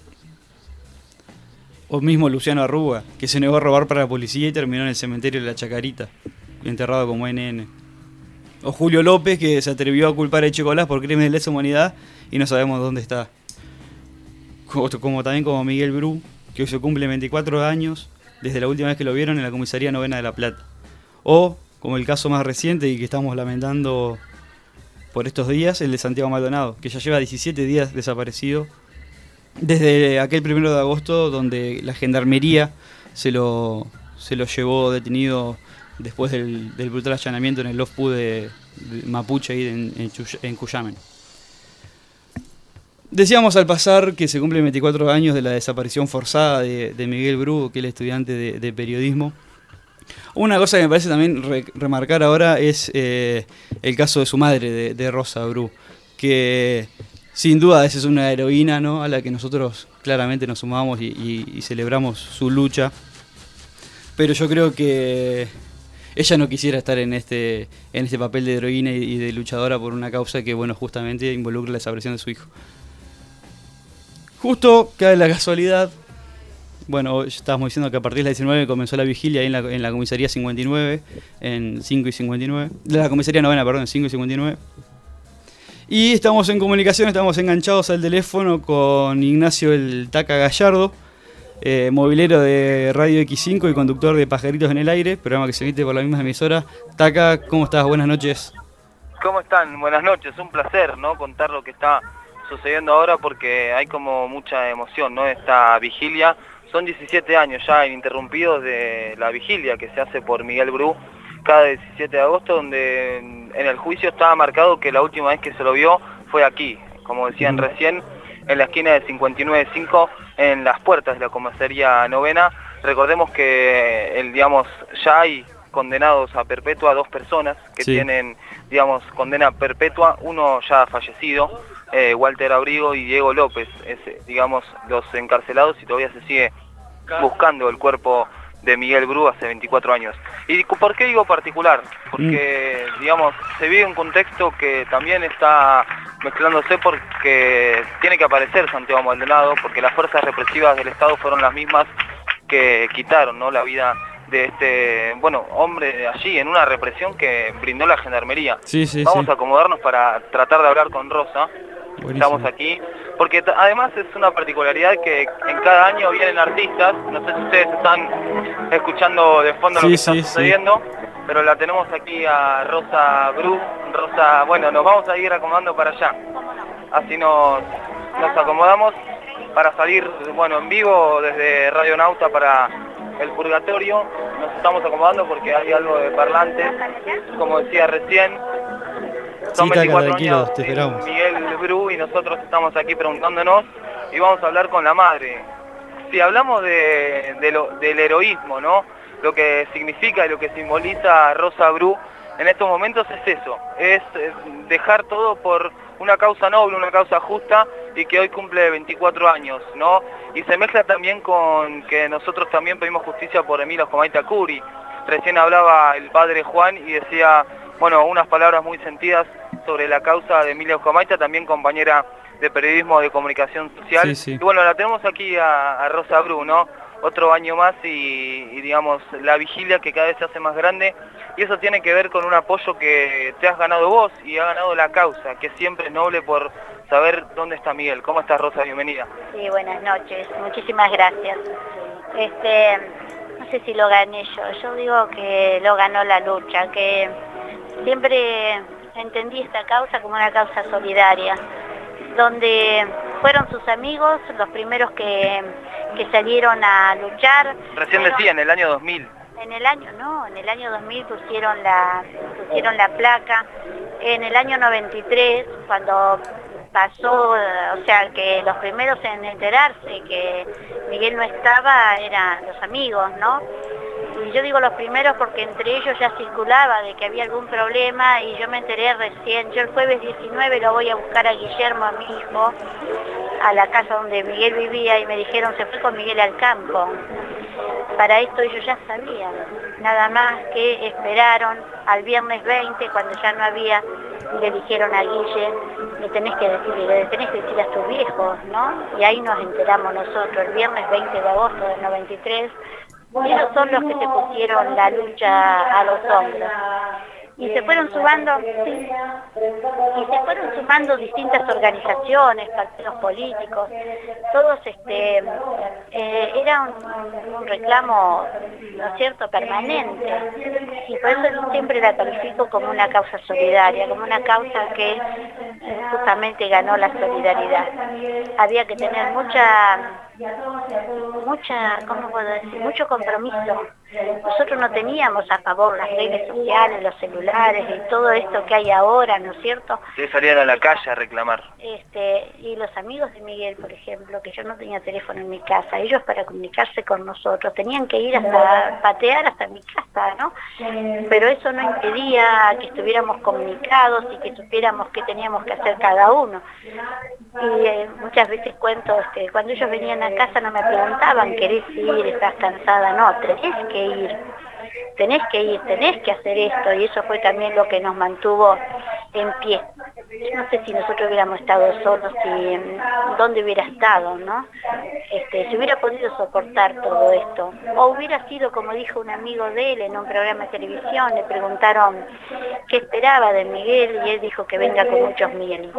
Speaker 3: O mismo Luciano Arruga, que se negó a robar para la policía y terminó en el cementerio de la Chacarita, enterrado como N N. O Julio López, que se atrevió a culpar a Echecolás por crímenes de lesa humanidad y no sabemos dónde está. Como, como también como Miguel Bru, que hoy se cumple veinticuatro años desde la última vez que lo vieron en la comisaría novena de La Plata. O, como el caso más reciente y que estamos lamentando por estos días, el de Santiago Maldonado, que ya lleva diecisiete días desaparecido desde aquel primero de agosto, donde la gendarmería se lo, se lo llevó detenido después del, del brutal allanamiento en el Lofpu de, de Mapuche ahí en, en, Chuy- en Cuyamen. Decíamos al pasar que se cumplen veinticuatro años de la desaparición forzada de, de Miguel Bru, que es el estudiante de, de periodismo. Una cosa que me parece también re- remarcar ahora es eh, el caso de su madre, de, de Rosa Bru, que sin duda esa es una heroína, ¿no?, a la que nosotros claramente nos sumamos y, y, y celebramos su lucha. Pero yo creo que ella no quisiera estar en este, en este papel de heroína y, y de luchadora por una causa que, bueno, justamente involucra la desaparición de su hijo. Justo cae la casualidad, bueno, estábamos diciendo que a partir de las diecinueve comenzó la vigilia ahí en la, en la comisaría cincuenta y nueve, en cinco y cincuenta y nueve, de la comisaría novena, perdón, en cinco y cincuenta y nueve. Y estamos en comunicación, estamos enganchados al teléfono con Ignacio el Taca Gallardo, eh, movilero de Radio equis cinco y conductor de Pajaritos en el Aire, programa que se emite por la misma emisora. Taca, ¿cómo estás? Buenas noches.
Speaker 23: ¿Cómo están? Buenas noches, un placer, ¿no?, contar lo que está sucediendo ahora porque hay como mucha emoción, ¿no?, esta vigilia. Son diecisiete años ya ininterrumpidos de la vigilia que se hace por Miguel Bru cada diecisiete de agosto, donde en el juicio estaba marcado que la última vez que se lo vio fue aquí, como decían recién, en la esquina de cincuenta y nueve cinco, en las puertas de la comisaría novena. Recordemos que el, digamos, ya hay condenados a perpetua dos personas que
Speaker 3: Sí.
Speaker 23: tienen, digamos, condena perpetua, uno ya fallecido, eh, Walter Abrigo, y Diego López, es, digamos, los encarcelados, y todavía se sigue buscando el cuerpo de Miguel Bru hace veinticuatro años. ¿Y por qué digo particular? Porque, digamos, se vive un contexto que también está mezclándose porque tiene que aparecer Santiago Maldonado, porque las fuerzas represivas del Estado fueron las mismas que quitaron, ¿no?, la vida de este, bueno, hombre de allí, en una represión que brindó la gendarmería.
Speaker 3: Sí, sí,
Speaker 23: Vamos
Speaker 3: sí.
Speaker 23: a acomodarnos para tratar de hablar con Rosa.
Speaker 3: Buenísimo.
Speaker 23: Estamos aquí, porque t- además es una particularidad que en cada año vienen artistas, no sé si ustedes están escuchando de fondo lo
Speaker 3: Sí,
Speaker 23: que está
Speaker 3: sí, sí.
Speaker 23: sucediendo, pero la tenemos aquí a Rosa Bru. Rosa, bueno, nos vamos a ir acomodando para allá. Así nos, nos acomodamos para salir, bueno, en vivo desde Radio Nauta para el Purgatorio. Nos estamos acomodando porque hay algo de parlantes, como decía recién. Son
Speaker 3: Sí, Taca,
Speaker 23: veinticuatro
Speaker 3: tranquilo,
Speaker 23: años
Speaker 3: te
Speaker 23: de
Speaker 3: esperamos.
Speaker 23: Miguel Bru y nosotros estamos aquí preguntándonos y vamos a hablar con la madre. Si hablamos de, de lo, del heroísmo, ¿no? Lo que significa y lo que simboliza Rosa Bru en estos momentos es eso, es dejar todo por una causa noble, una causa justa y que hoy cumple veinticuatro años, ¿no? Y se mezcla también con que nosotros también pedimos justicia por Emilio Oscomaita Curi. Recién hablaba el padre Juan y decía, bueno, unas palabras muy sentidas sobre la causa de Emilia Oscomaita, también compañera de periodismo de comunicación social.
Speaker 3: Sí, sí.
Speaker 23: Y bueno, la tenemos aquí a, a Rosa Bru, ¿no? Otro año más y, y digamos, la vigilia que cada vez se hace más grande, y eso tiene que ver con un apoyo que te has ganado vos y ha ganado la causa, que siempre es noble por saber dónde está Miguel. ¿Cómo estás, Rosa? Bienvenida.
Speaker 6: Sí, buenas noches, muchísimas gracias. Este, no sé si lo gané yo, yo digo que lo ganó la lucha, que siempre entendí esta causa como una causa solidaria, donde fueron sus amigos los primeros que, que salieron a luchar.
Speaker 23: Recién
Speaker 6: Fueron-
Speaker 23: decía, en el año dos mil.
Speaker 6: En el año, no, en el año dos mil pusieron la, pusieron la placa. En el año noventa y tres, cuando pasó, eh, o sea, que los primeros en enterarse que Miguel no estaba eran los amigos, ¿no? Y yo digo los primeros porque entre ellos ya circulaba de que había algún problema y yo me enteré recién. Yo el jueves diecinueve lo voy a buscar a Guillermo, a mi hijo, a la casa donde Miguel vivía y me dijeron, se fue con Miguel al campo. Para esto ellos ya sabían, nada más que esperaron al viernes veinte, cuando ya no había, y le dijeron a Guille, le tenés que decir, le tenés que decir a tus viejos, ¿no? Y ahí nos enteramos nosotros, el viernes veinte de agosto del noventa y tres, y ellos son los que se pusieron la lucha a los hombros. Y se fueron sumando, sí, y se fueron sumando distintas organizaciones, partidos políticos, todos este eh, era un, un reclamo, ¿no es cierto?, permanente, y por eso yo siempre la califico como una causa solidaria, como una causa que eh, justamente ganó la solidaridad. Había que tener mucha, mucha, ¿cómo puedo decir?, mucho compromiso. Nosotros no teníamos a favor las redes sociales, los celulares y todo esto que hay ahora, ¿no es cierto?
Speaker 23: Ustedes salían a la calle a reclamar.
Speaker 6: Este, y los amigos de Miguel, por ejemplo, que yo no tenía teléfono en mi casa, ellos para comunicarse con nosotros tenían que ir hasta patear hasta mi casa, ¿no? Pero eso no impedía que estuviéramos comunicados y que supiéramos qué teníamos que hacer cada uno. Y eh, muchas veces cuento, este, cuando ellos venían a casa no me preguntaban, ¿querés ir? ¿Estás cansada? No, tenés que ir, tenés que ir, tenés que hacer esto, y eso fue también lo que nos mantuvo en pie. No sé si nosotros hubiéramos estado solos, si dónde hubiera estado, ¿no? Este, si hubiera podido soportar todo esto, o hubiera sido, como dijo un amigo de él en un programa de televisión, le preguntaron qué esperaba de Miguel y él dijo que venga con muchos Miguelitos.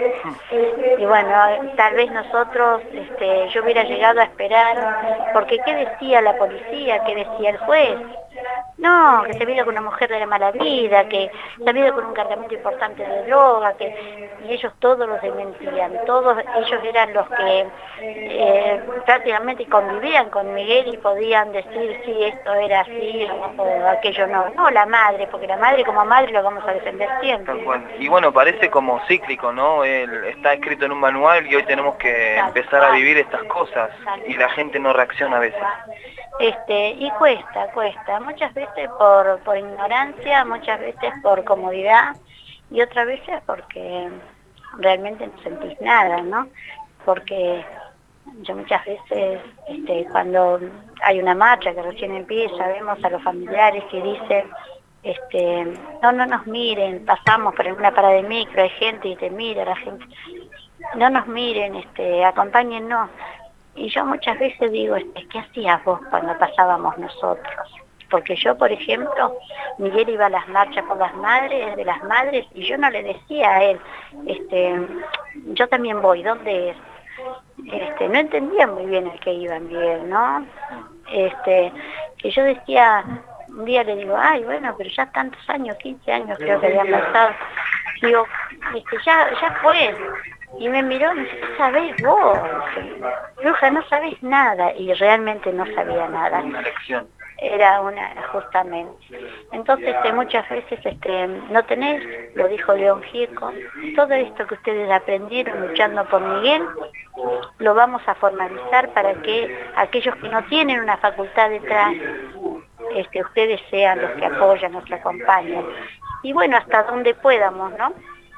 Speaker 6: Y bueno, tal vez nosotros, este, yo hubiera llegado a esperar, porque ¿qué decía la policía? ¿Qué decía el juez? No, que se vino con una mujer de la mala vida, que se vino con un cargamento importante de droga, que y ellos todos los desmentían, todos ellos eran los que eh, prácticamente convivían con Miguel y podían decir si esto era así o aquello no. No, la madre, porque la madre como madre lo vamos a defender siempre.
Speaker 23: Tal cual. Y bueno, parece como cíclico, ¿no? El- está escrito en un manual y hoy tenemos que empezar a vivir estas cosas y la gente no reacciona a veces.
Speaker 6: Este, y cuesta, cuesta, muchas veces por, por ignorancia, muchas veces por comodidad y otras veces porque realmente no sentís nada, ¿no? Porque yo muchas veces, este, cuando hay una marcha que recién empieza, vemos a los familiares que dicen, este, no, no nos miren, pasamos por una parada de micro, hay gente y te mira, la gente, no nos miren, este, acompáñennos. Y yo muchas veces digo, este, ¿qué hacías vos cuando pasábamos nosotros? Porque yo, por ejemplo, Miguel iba a las marchas por las madres, de las madres, y yo no le decía a él, este, yo también voy, ¿dónde es? Este, no entendía muy bien el que iba Miguel, ¿no? Este, que yo decía, un día le digo, ay, bueno, pero ya tantos años, quince años creo que habían pasado. Digo, este, ya, ya fue. Y me miró y me dice, ¿qué sabés vos? Bruja, no sabés nada. Y realmente no sabía nada.
Speaker 23: Una lección.
Speaker 6: Era una, justamente. Entonces, este, muchas veces este, no tenés, lo dijo León Gieco, todo esto que ustedes aprendieron luchando por Miguel, lo vamos a formalizar para que aquellos que no tienen una facultad detrás, este, ustedes sean los que apoyan, los que acompañan. Y bueno, hasta donde podamos, ¿no?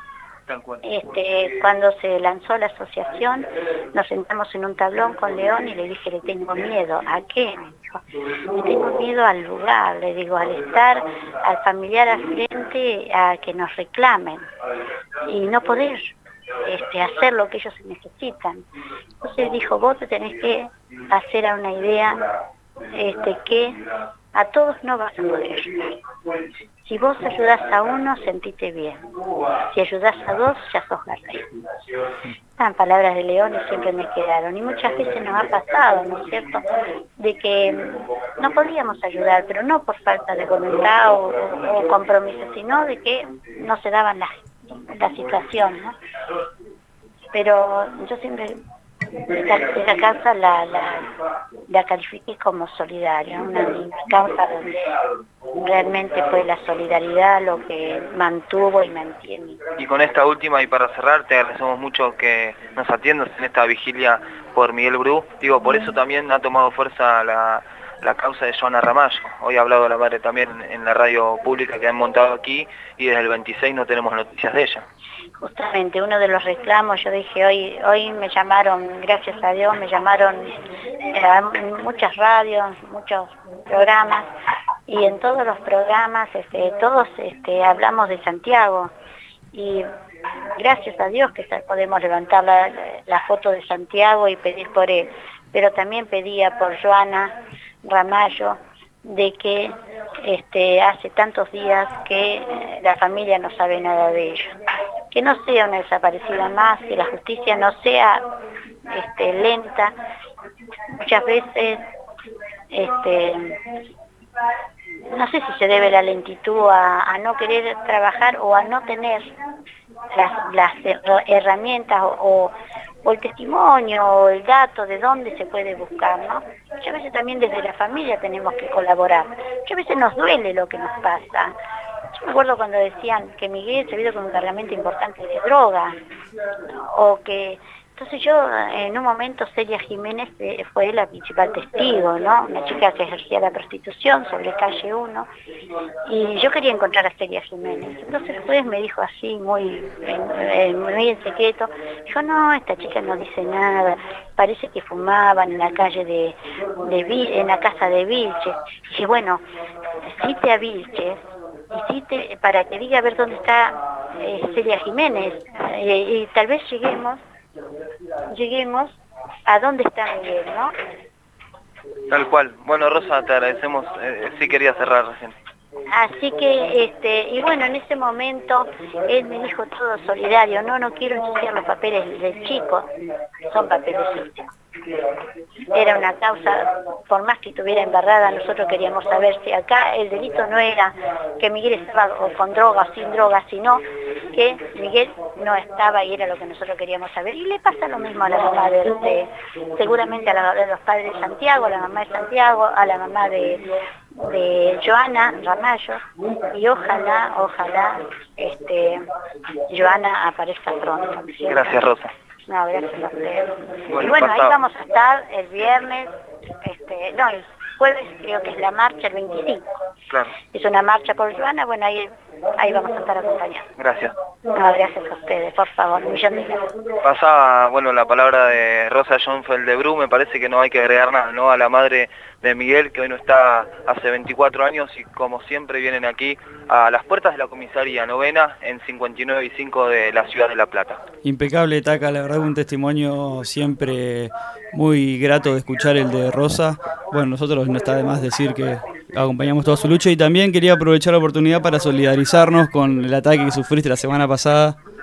Speaker 6: Este, cuando se lanzó la asociación, nos sentamos en un tablón con León y le dije, le tengo miedo. ¿A qué? Me dijo, le tengo miedo al lugar, le digo, al estar, al familiar al frente, a que nos reclamen y no poder este, hacer lo que ellos necesitan. Entonces dijo, vos te tenés que hacer a una idea este, que a todos no vas a poder ayudar. Si vos ayudás a uno, sentite bien. Si ayudás a dos, ya sos guerrero. Estas palabras de León y siempre me quedaron. Y muchas veces nos ha pasado, ¿no es cierto?, de que no podíamos ayudar, pero no por falta de voluntad o, o compromiso, sino de que no se daban las la situación, ¿no? Pero yo siempre esa, esa causa la, la, la califiqué como solidaria, una, una causa donde realmente fue la solidaridad lo que mantuvo y mantiene.
Speaker 23: Y con esta última, y para cerrar, te agradecemos mucho que nos atiendas en esta vigilia por Miguel Bru. Digo, por eso también ha tomado fuerza la, la causa de Joana Ramallo. Hoy ha hablado la madre también en la radio pública que han montado aquí, y desde el veintiséis no tenemos noticias de ella.
Speaker 6: Justamente uno de los reclamos, yo dije, hoy hoy me llamaron, gracias a Dios, me llamaron eh, a muchas radios, muchos programas, y en todos los programas, este, todos este, hablamos de Santiago, y gracias a Dios que podemos levantar la, la foto de Santiago y pedir por él, pero también pedía por Joana Ramallo, de que este, hace tantos días que eh, la familia no sabe nada de ella. Que no sea una desaparecida más, que la justicia no sea este, lenta. Muchas veces, este, no sé si se debe la lentitud a, a no querer trabajar o a no tener las, las herramientas o, o, o el testimonio o el dato de dónde se puede buscar, ¿no? Muchas veces también desde la familia tenemos que colaborar. Muchas veces nos duele lo que nos pasa. Yo me acuerdo cuando decían que Miguel se vio con un cargamento importante de droga, o que... Entonces yo, en un momento, Celia Jiménez eh, fue la principal testigo, ¿no? Una chica que ejercía la prostitución sobre calle uno, y yo quería encontrar a Celia Jiménez. Entonces el juez me dijo así, muy en, muy en secreto, dijo, no, esta chica no dice nada, parece que fumaban en la calle de, de en la casa de Vilches. Y dije, bueno, cite a Vilches, y cite para que diga a ver dónde está eh, Celia Jiménez, eh, y tal vez lleguemos lleguemos a dónde está Miguel, ¿no?
Speaker 23: Tal cual. Bueno, Rosa, te agradecemos. Eh, sí quería cerrar recién.
Speaker 6: Así que, este, y bueno, en ese momento él me dijo todo solidario, no, no quiero ensuciar los papeles del chico, son papeles sucios. Era una causa, por más que estuviera embarrada, nosotros queríamos saber si acá el delito no era que Miguel estaba o con droga o sin droga, sino que Miguel no estaba, y era lo que nosotros queríamos saber. Y le pasa lo mismo a la mamá de, de seguramente a, la, a los padres de Santiago, a la mamá de Santiago, a la mamá de, de Joana Ramallo, y ojalá, ojalá, este, Joana aparezca pronto. ¿Cierto?
Speaker 23: Gracias, Rosa.
Speaker 6: No, gracias a ustedes.
Speaker 23: Bueno,
Speaker 6: y bueno,
Speaker 23: pasado.
Speaker 6: ahí vamos a estar el viernes, este, no, el jueves creo que es la marcha, el veinticinco.
Speaker 23: Claro.
Speaker 6: Es una marcha por Joana, bueno, ahí, ahí vamos a estar acompañados.
Speaker 23: Gracias.
Speaker 6: No, gracias a ustedes, por favor, un millón de gracias.
Speaker 23: Pasaba, bueno, la palabra de Rosa Schoenfeld de Bru, me parece que no hay que agregar nada, ¿no? A la madre de Miguel, que hoy no está hace veinticuatro años, y como siempre vienen aquí a las puertas de la comisaría novena en cincuenta y nueve y cinco de la ciudad de La Plata.
Speaker 3: Impecable, Taca, la verdad un testimonio siempre muy grato de escuchar el de Rosa. Bueno, nosotros no está de más decir que acompañamos toda su lucha, y también quería aprovechar la oportunidad para solidarizarnos con el ataque que sufriste la semana pasada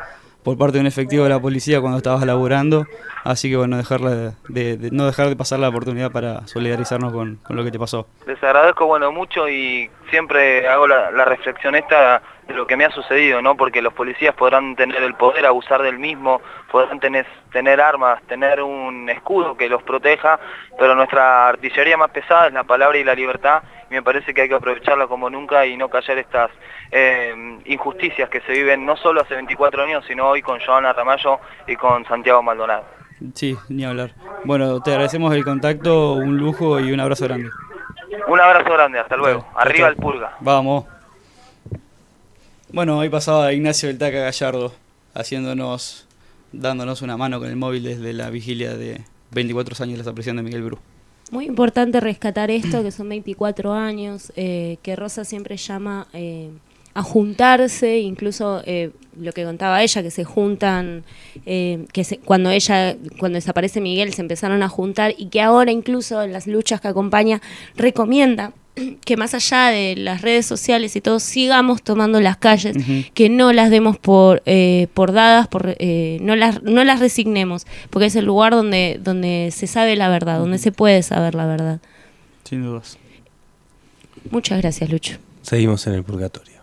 Speaker 3: por parte de un efectivo de la policía cuando estabas laburando. Así que bueno, dejarla de, de, no dejar de pasar la oportunidad para solidarizarnos con, con lo que te pasó.
Speaker 23: Les agradezco, bueno, mucho y siempre hago la, la reflexión esta de lo que me ha sucedido, ¿no? Porque los policías podrán tener el poder, abusar del mismo, podrán tener, tener armas, tener un escudo que los proteja, pero nuestra artillería más pesada es la palabra y la libertad, y me parece que hay que aprovecharla como nunca y no callar estas eh, injusticias que se viven no solo hace veinticuatro años, sino hoy con Joana Ramallo y con Santiago Maldonado.
Speaker 3: Sí, ni hablar. Bueno, te agradecemos el contacto, un lujo y un abrazo grande.
Speaker 23: Un abrazo grande, hasta luego.
Speaker 3: Chao,
Speaker 23: Arriba
Speaker 3: chao.
Speaker 23: el Purga.
Speaker 3: Vamos. Bueno, hoy pasaba Ignacio del Taca Gallardo, haciéndonos, dándonos una mano con el móvil desde la vigilia de veinticuatro años de la desaparición de Miguel Bru.
Speaker 5: Muy importante rescatar esto, que son veinticuatro años, eh, que Rosa siempre llama eh, a juntarse, incluso eh, lo que contaba ella, que se juntan, eh, que se, cuando ella, cuando desaparece Miguel se empezaron a juntar, y que ahora incluso en las luchas que acompaña recomienda que más allá de las redes sociales y todo, sigamos tomando las calles, uh-huh. que no las demos por eh, por dadas, por eh, no las no las resignemos, porque es el lugar donde donde se sabe la verdad, uh-huh. donde se puede saber la verdad.
Speaker 3: Sin dudas.
Speaker 5: Muchas gracias, Lucho.
Speaker 4: Seguimos en el purgatorio.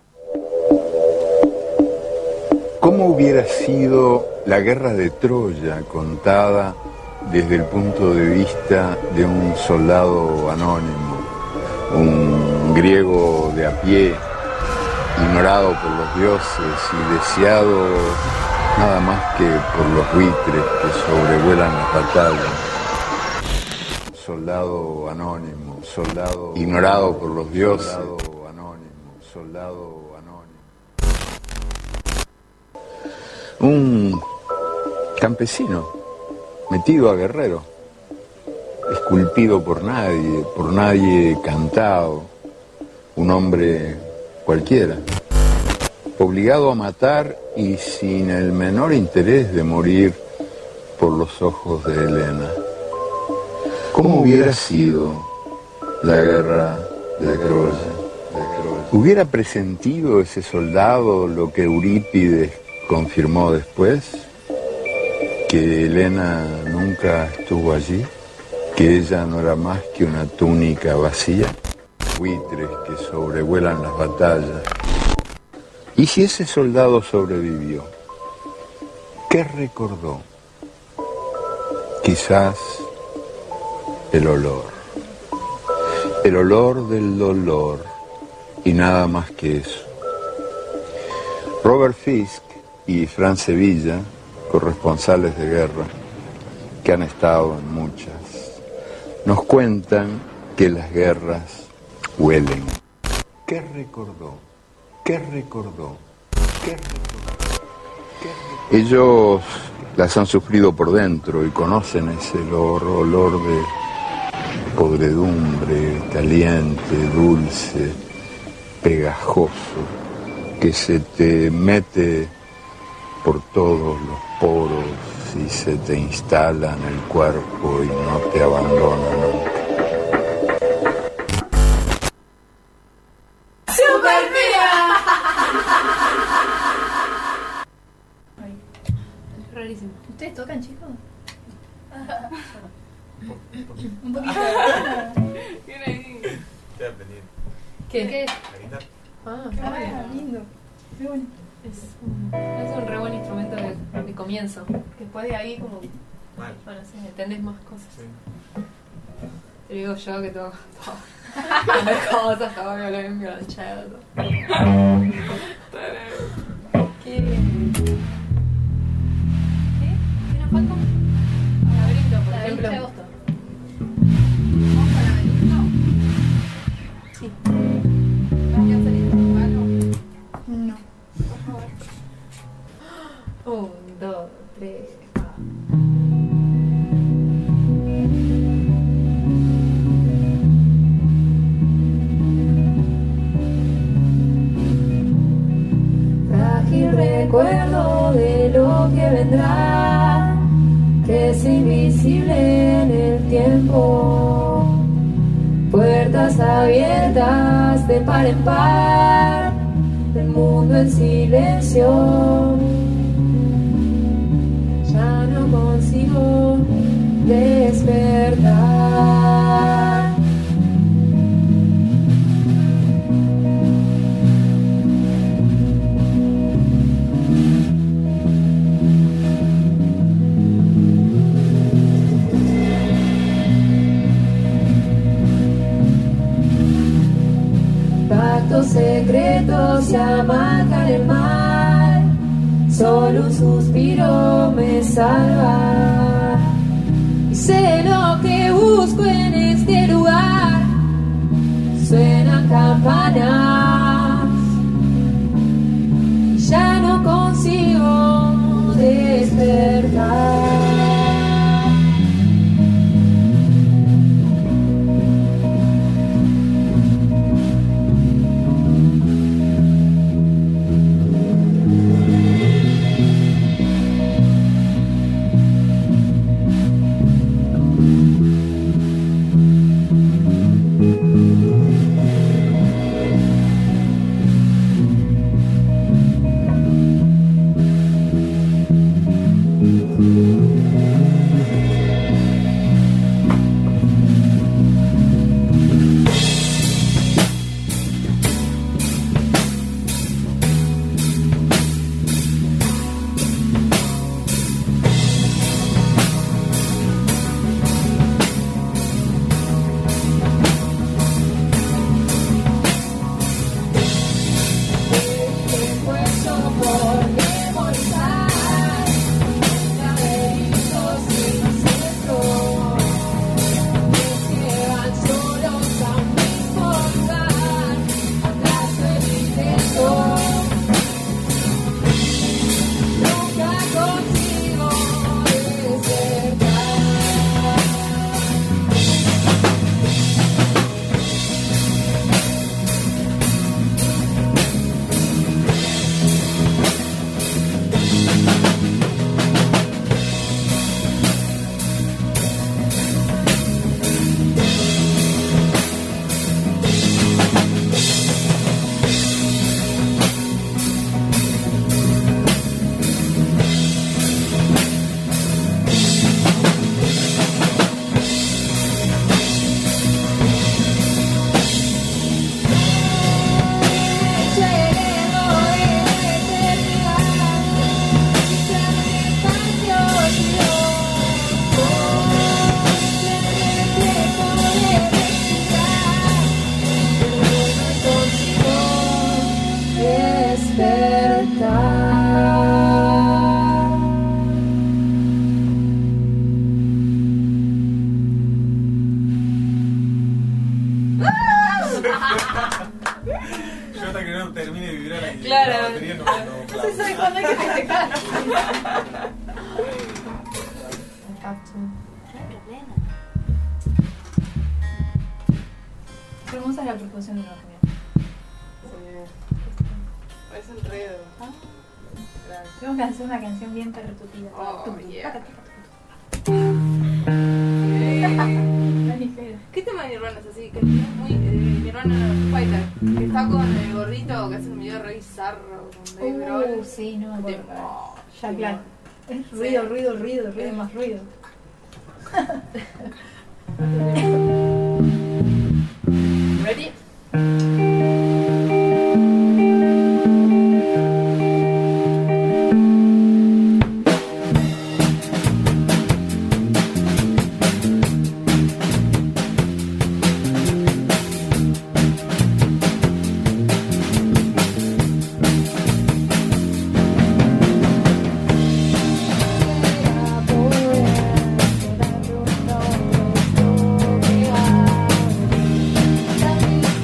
Speaker 7: ¿Cómo hubiera sido la guerra de Troya contada desde el punto de vista de un soldado anónimo? Un griego de a pie, ignorado por los dioses y deseado nada más que por los buitres que sobrevuelan las batallas. Soldado anónimo, soldado ignorado por los dioses. Soldado anónimo, soldado anónimo. Un campesino metido a guerrero. Esculpido por nadie, por nadie cantado, un hombre cualquiera, obligado a matar y sin el menor interés de morir por los ojos de Helena. ¿Cómo hubiera sido la guerra de Troya? ¿Hubiera presentido ese soldado lo que Eurípides confirmó después? ¿Que Helena nunca estuvo allí? ¿Que ella no era más que una túnica vacía? Buitres que sobrevuelan las batallas. ¿Y si ese soldado sobrevivió? ¿Qué recordó? Quizás el olor. El olor del dolor y nada más que eso. Robert Fisk y Fran Sevilla, corresponsales de guerra, que han estado en muchas, nos cuentan que las guerras huelen. ¿Qué recordó? ¿Qué recordó? ¿Qué recordó? ¿Qué recordó? Ellos las han sufrido por dentro y conocen ese olor, olor de podredumbre, caliente, dulce, pegajoso, que se te mete por todos los poros y se te instala en el cuerpo y no te abandona nunca.
Speaker 2: Es rarísimo. ¿Ustedes tocan, chicos? Un poquito.
Speaker 9: ¿Qué?
Speaker 2: ¿Qué?
Speaker 9: Ah,
Speaker 2: Ah, lindo. Qué bueno.
Speaker 9: Es un, es un re buen instrumento de, de comienzo. Después de ahí como...
Speaker 8: Mal.
Speaker 9: Bueno, sí, entendés más cosas. Sí. Te digo yo que toco todo. cosas, todo violín, violonchelo. ¿Qué? ¿Qué? ¿Qué nos falta? Laberinto, por ejemplo.
Speaker 2: de agosto.
Speaker 9: ¿Vamos a laberinto? Sí. ¿Vas a salir con algo?
Speaker 2: No.
Speaker 9: Por favor. Un, dos, tres.
Speaker 11: Frágil recuerdo de lo que vendrá, que es invisible en el tiempo. Puertas abiertas de par en par, del mundo en silencio. secretos se amarcan el mar, solo un suspiro me salva. Y sé lo que busco en este lugar, suenan campanas, ya no consigo despertar.
Speaker 1: Yo hasta que no termine de vibrar aquí,
Speaker 2: claro.
Speaker 1: la batería no, no,
Speaker 2: No se sabe cuándo hay que festejar. Qué hermosa es la percusión de la reunión.
Speaker 8: Sí. Es enredo.
Speaker 2: ¿Ah? Tenemos que hacer una canción bien percutida.
Speaker 8: Oh, yeah. ¿Qué tema de Nirvana es así? Que es muy. Eh, Nirvana Fighter. Que está con el gordito que hace un video re bizarro. Con Dave Grohl.
Speaker 2: Uh, sí, no me acuerdo.
Speaker 8: Oh,
Speaker 2: Ya, claro. Es ruido, ruido, ruido, ruido, más ruido.
Speaker 8: Ready?
Speaker 11: Poder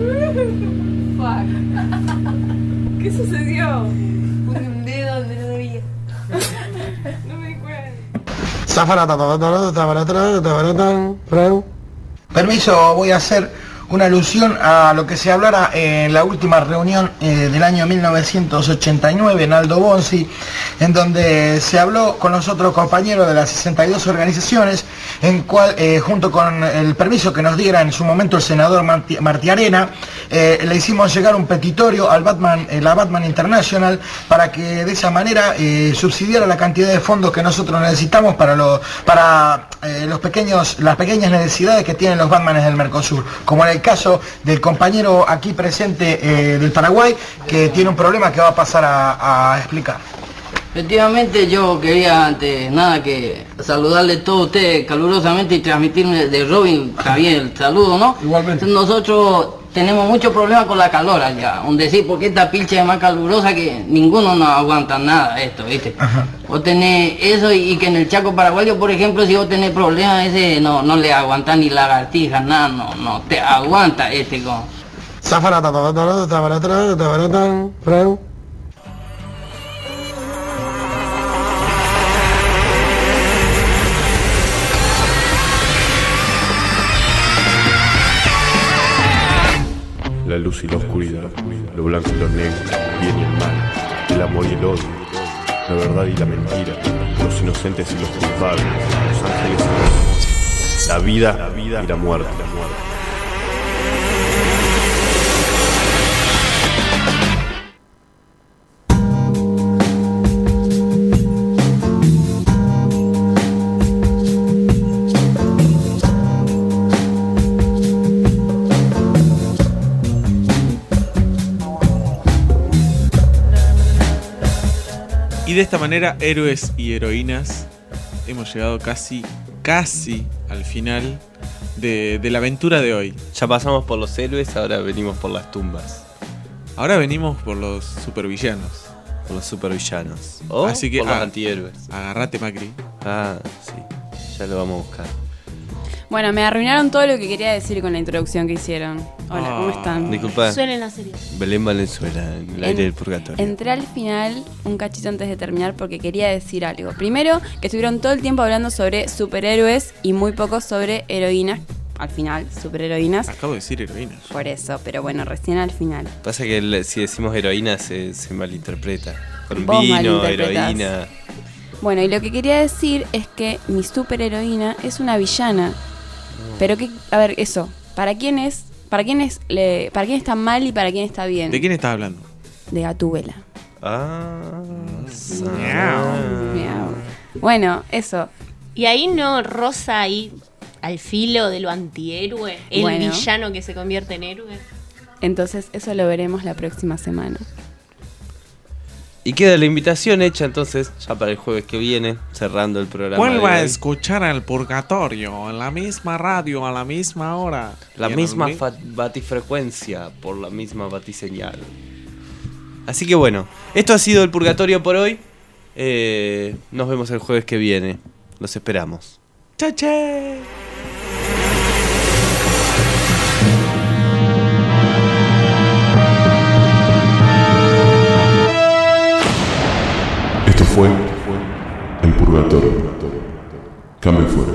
Speaker 8: Fuck. ¿Qué sucedió? Puse un dedo donde no debía. No me di cuenta.
Speaker 10: Permiso, voy a hacer una alusión a lo que se hablara en la última reunión eh, del año mil novecientos ochenta y nueve en Aldo Bonzi, en donde se habló con los otros compañeros de las sesenta y dos organizaciones, en cual, eh, junto con el permiso que nos diera en su momento el senador Marti, Martí Arena, eh, le hicimos llegar un petitorio al Batman, eh, la Batman International, para que de esa manera eh, subsidiara la cantidad de fondos que nosotros necesitamos para, lo, para eh, los pequeños, las pequeñas necesidades que tienen los Batmanes del Mercosur, como en el caso del compañero aquí presente eh, del Paraguay, que tiene un problema que va a pasar a, a explicar.
Speaker 12: Efectivamente, yo quería antes nada que saludarle a todos ustedes calurosamente y transmitirme de Robin Javier el saludo, ¿no? Igualmente. Nosotros tenemos mucho problema con la calor allá, donde sí, porque esta pilcha es más calurosa que ninguno nos aguanta nada esto, ¿viste? Ajá. Vos tenés eso y, y que en el Chaco paraguayo, por ejemplo, si vos tenés problemas, ese no, no le aguanta ni lagartijas, nada, no, no te aguanta este con...
Speaker 13: La luz y la oscuridad, lo blanco y lo negro, el bien y el mal, el amor y el odio, la verdad y la mentira, los inocentes y los culpables, los ángeles y los... La vida, la vida y la muerte. La muerte.
Speaker 1: Y de esta manera, héroes y heroínas, hemos llegado casi, casi al final de, de la aventura de hoy.
Speaker 4: Ya pasamos por los héroes, ahora venimos por las tumbas.
Speaker 1: Ahora venimos por los supervillanos.
Speaker 4: Por los supervillanos. O
Speaker 1: Así que,
Speaker 4: por los
Speaker 1: ah,
Speaker 4: antihéroes.
Speaker 1: Agarrate, Macri.
Speaker 4: Ah, sí. Ya lo vamos a buscar.
Speaker 24: Bueno, me arruinaron todo lo que quería decir con la introducción que hicieron. Hola, ¿cómo están?
Speaker 4: Disculpa.
Speaker 5: Suelen hacer eso.
Speaker 4: Belén Valenzuela, en el aire del purgatorio.
Speaker 24: Entré al final un cachito antes de terminar porque quería decir algo. Primero, que estuvieron todo el tiempo hablando sobre superhéroes y muy poco sobre heroínas. Al final, superheroínas.
Speaker 1: Acabo de decir heroínas.
Speaker 24: Por eso, pero bueno, recién al final.
Speaker 4: Pasa que le, si decimos heroína se, se malinterpreta. Con
Speaker 24: Vos
Speaker 4: vino,
Speaker 24: malinterpretás.
Speaker 4: heroína.
Speaker 24: Bueno, y lo que quería decir es que mi superheroína es una villana. Pero que, a ver, eso, ¿para quién es? ¿Para quién es le, para quién está mal y para quién está bien?
Speaker 1: ¿De quién estás hablando?
Speaker 24: De Gatúbela.
Speaker 4: Ah,
Speaker 24: Miau. Miau. Bueno, eso.
Speaker 5: Y ahí no rosa ahí al filo de lo antihéroe, el
Speaker 24: Bueno.
Speaker 5: villano que se convierte en héroe.
Speaker 24: Entonces, eso lo veremos la próxima semana.
Speaker 4: Y queda la invitación hecha entonces, ya para el jueves que viene, cerrando el programa.
Speaker 1: Vuelva
Speaker 4: de
Speaker 1: a
Speaker 4: hoy.
Speaker 1: escuchar al Purgatorio, en la misma radio, a la misma hora.
Speaker 4: La
Speaker 1: Y en
Speaker 4: misma
Speaker 1: el mi-
Speaker 4: fa- batifrecuencia, por la misma batiseñal. Así que bueno, esto ha sido el Purgatorio por hoy. Eh, nos vemos el jueves que viene. Los esperamos.
Speaker 1: ¡Chache!
Speaker 13: Esto fue El Purgatorio. Cambio fuera.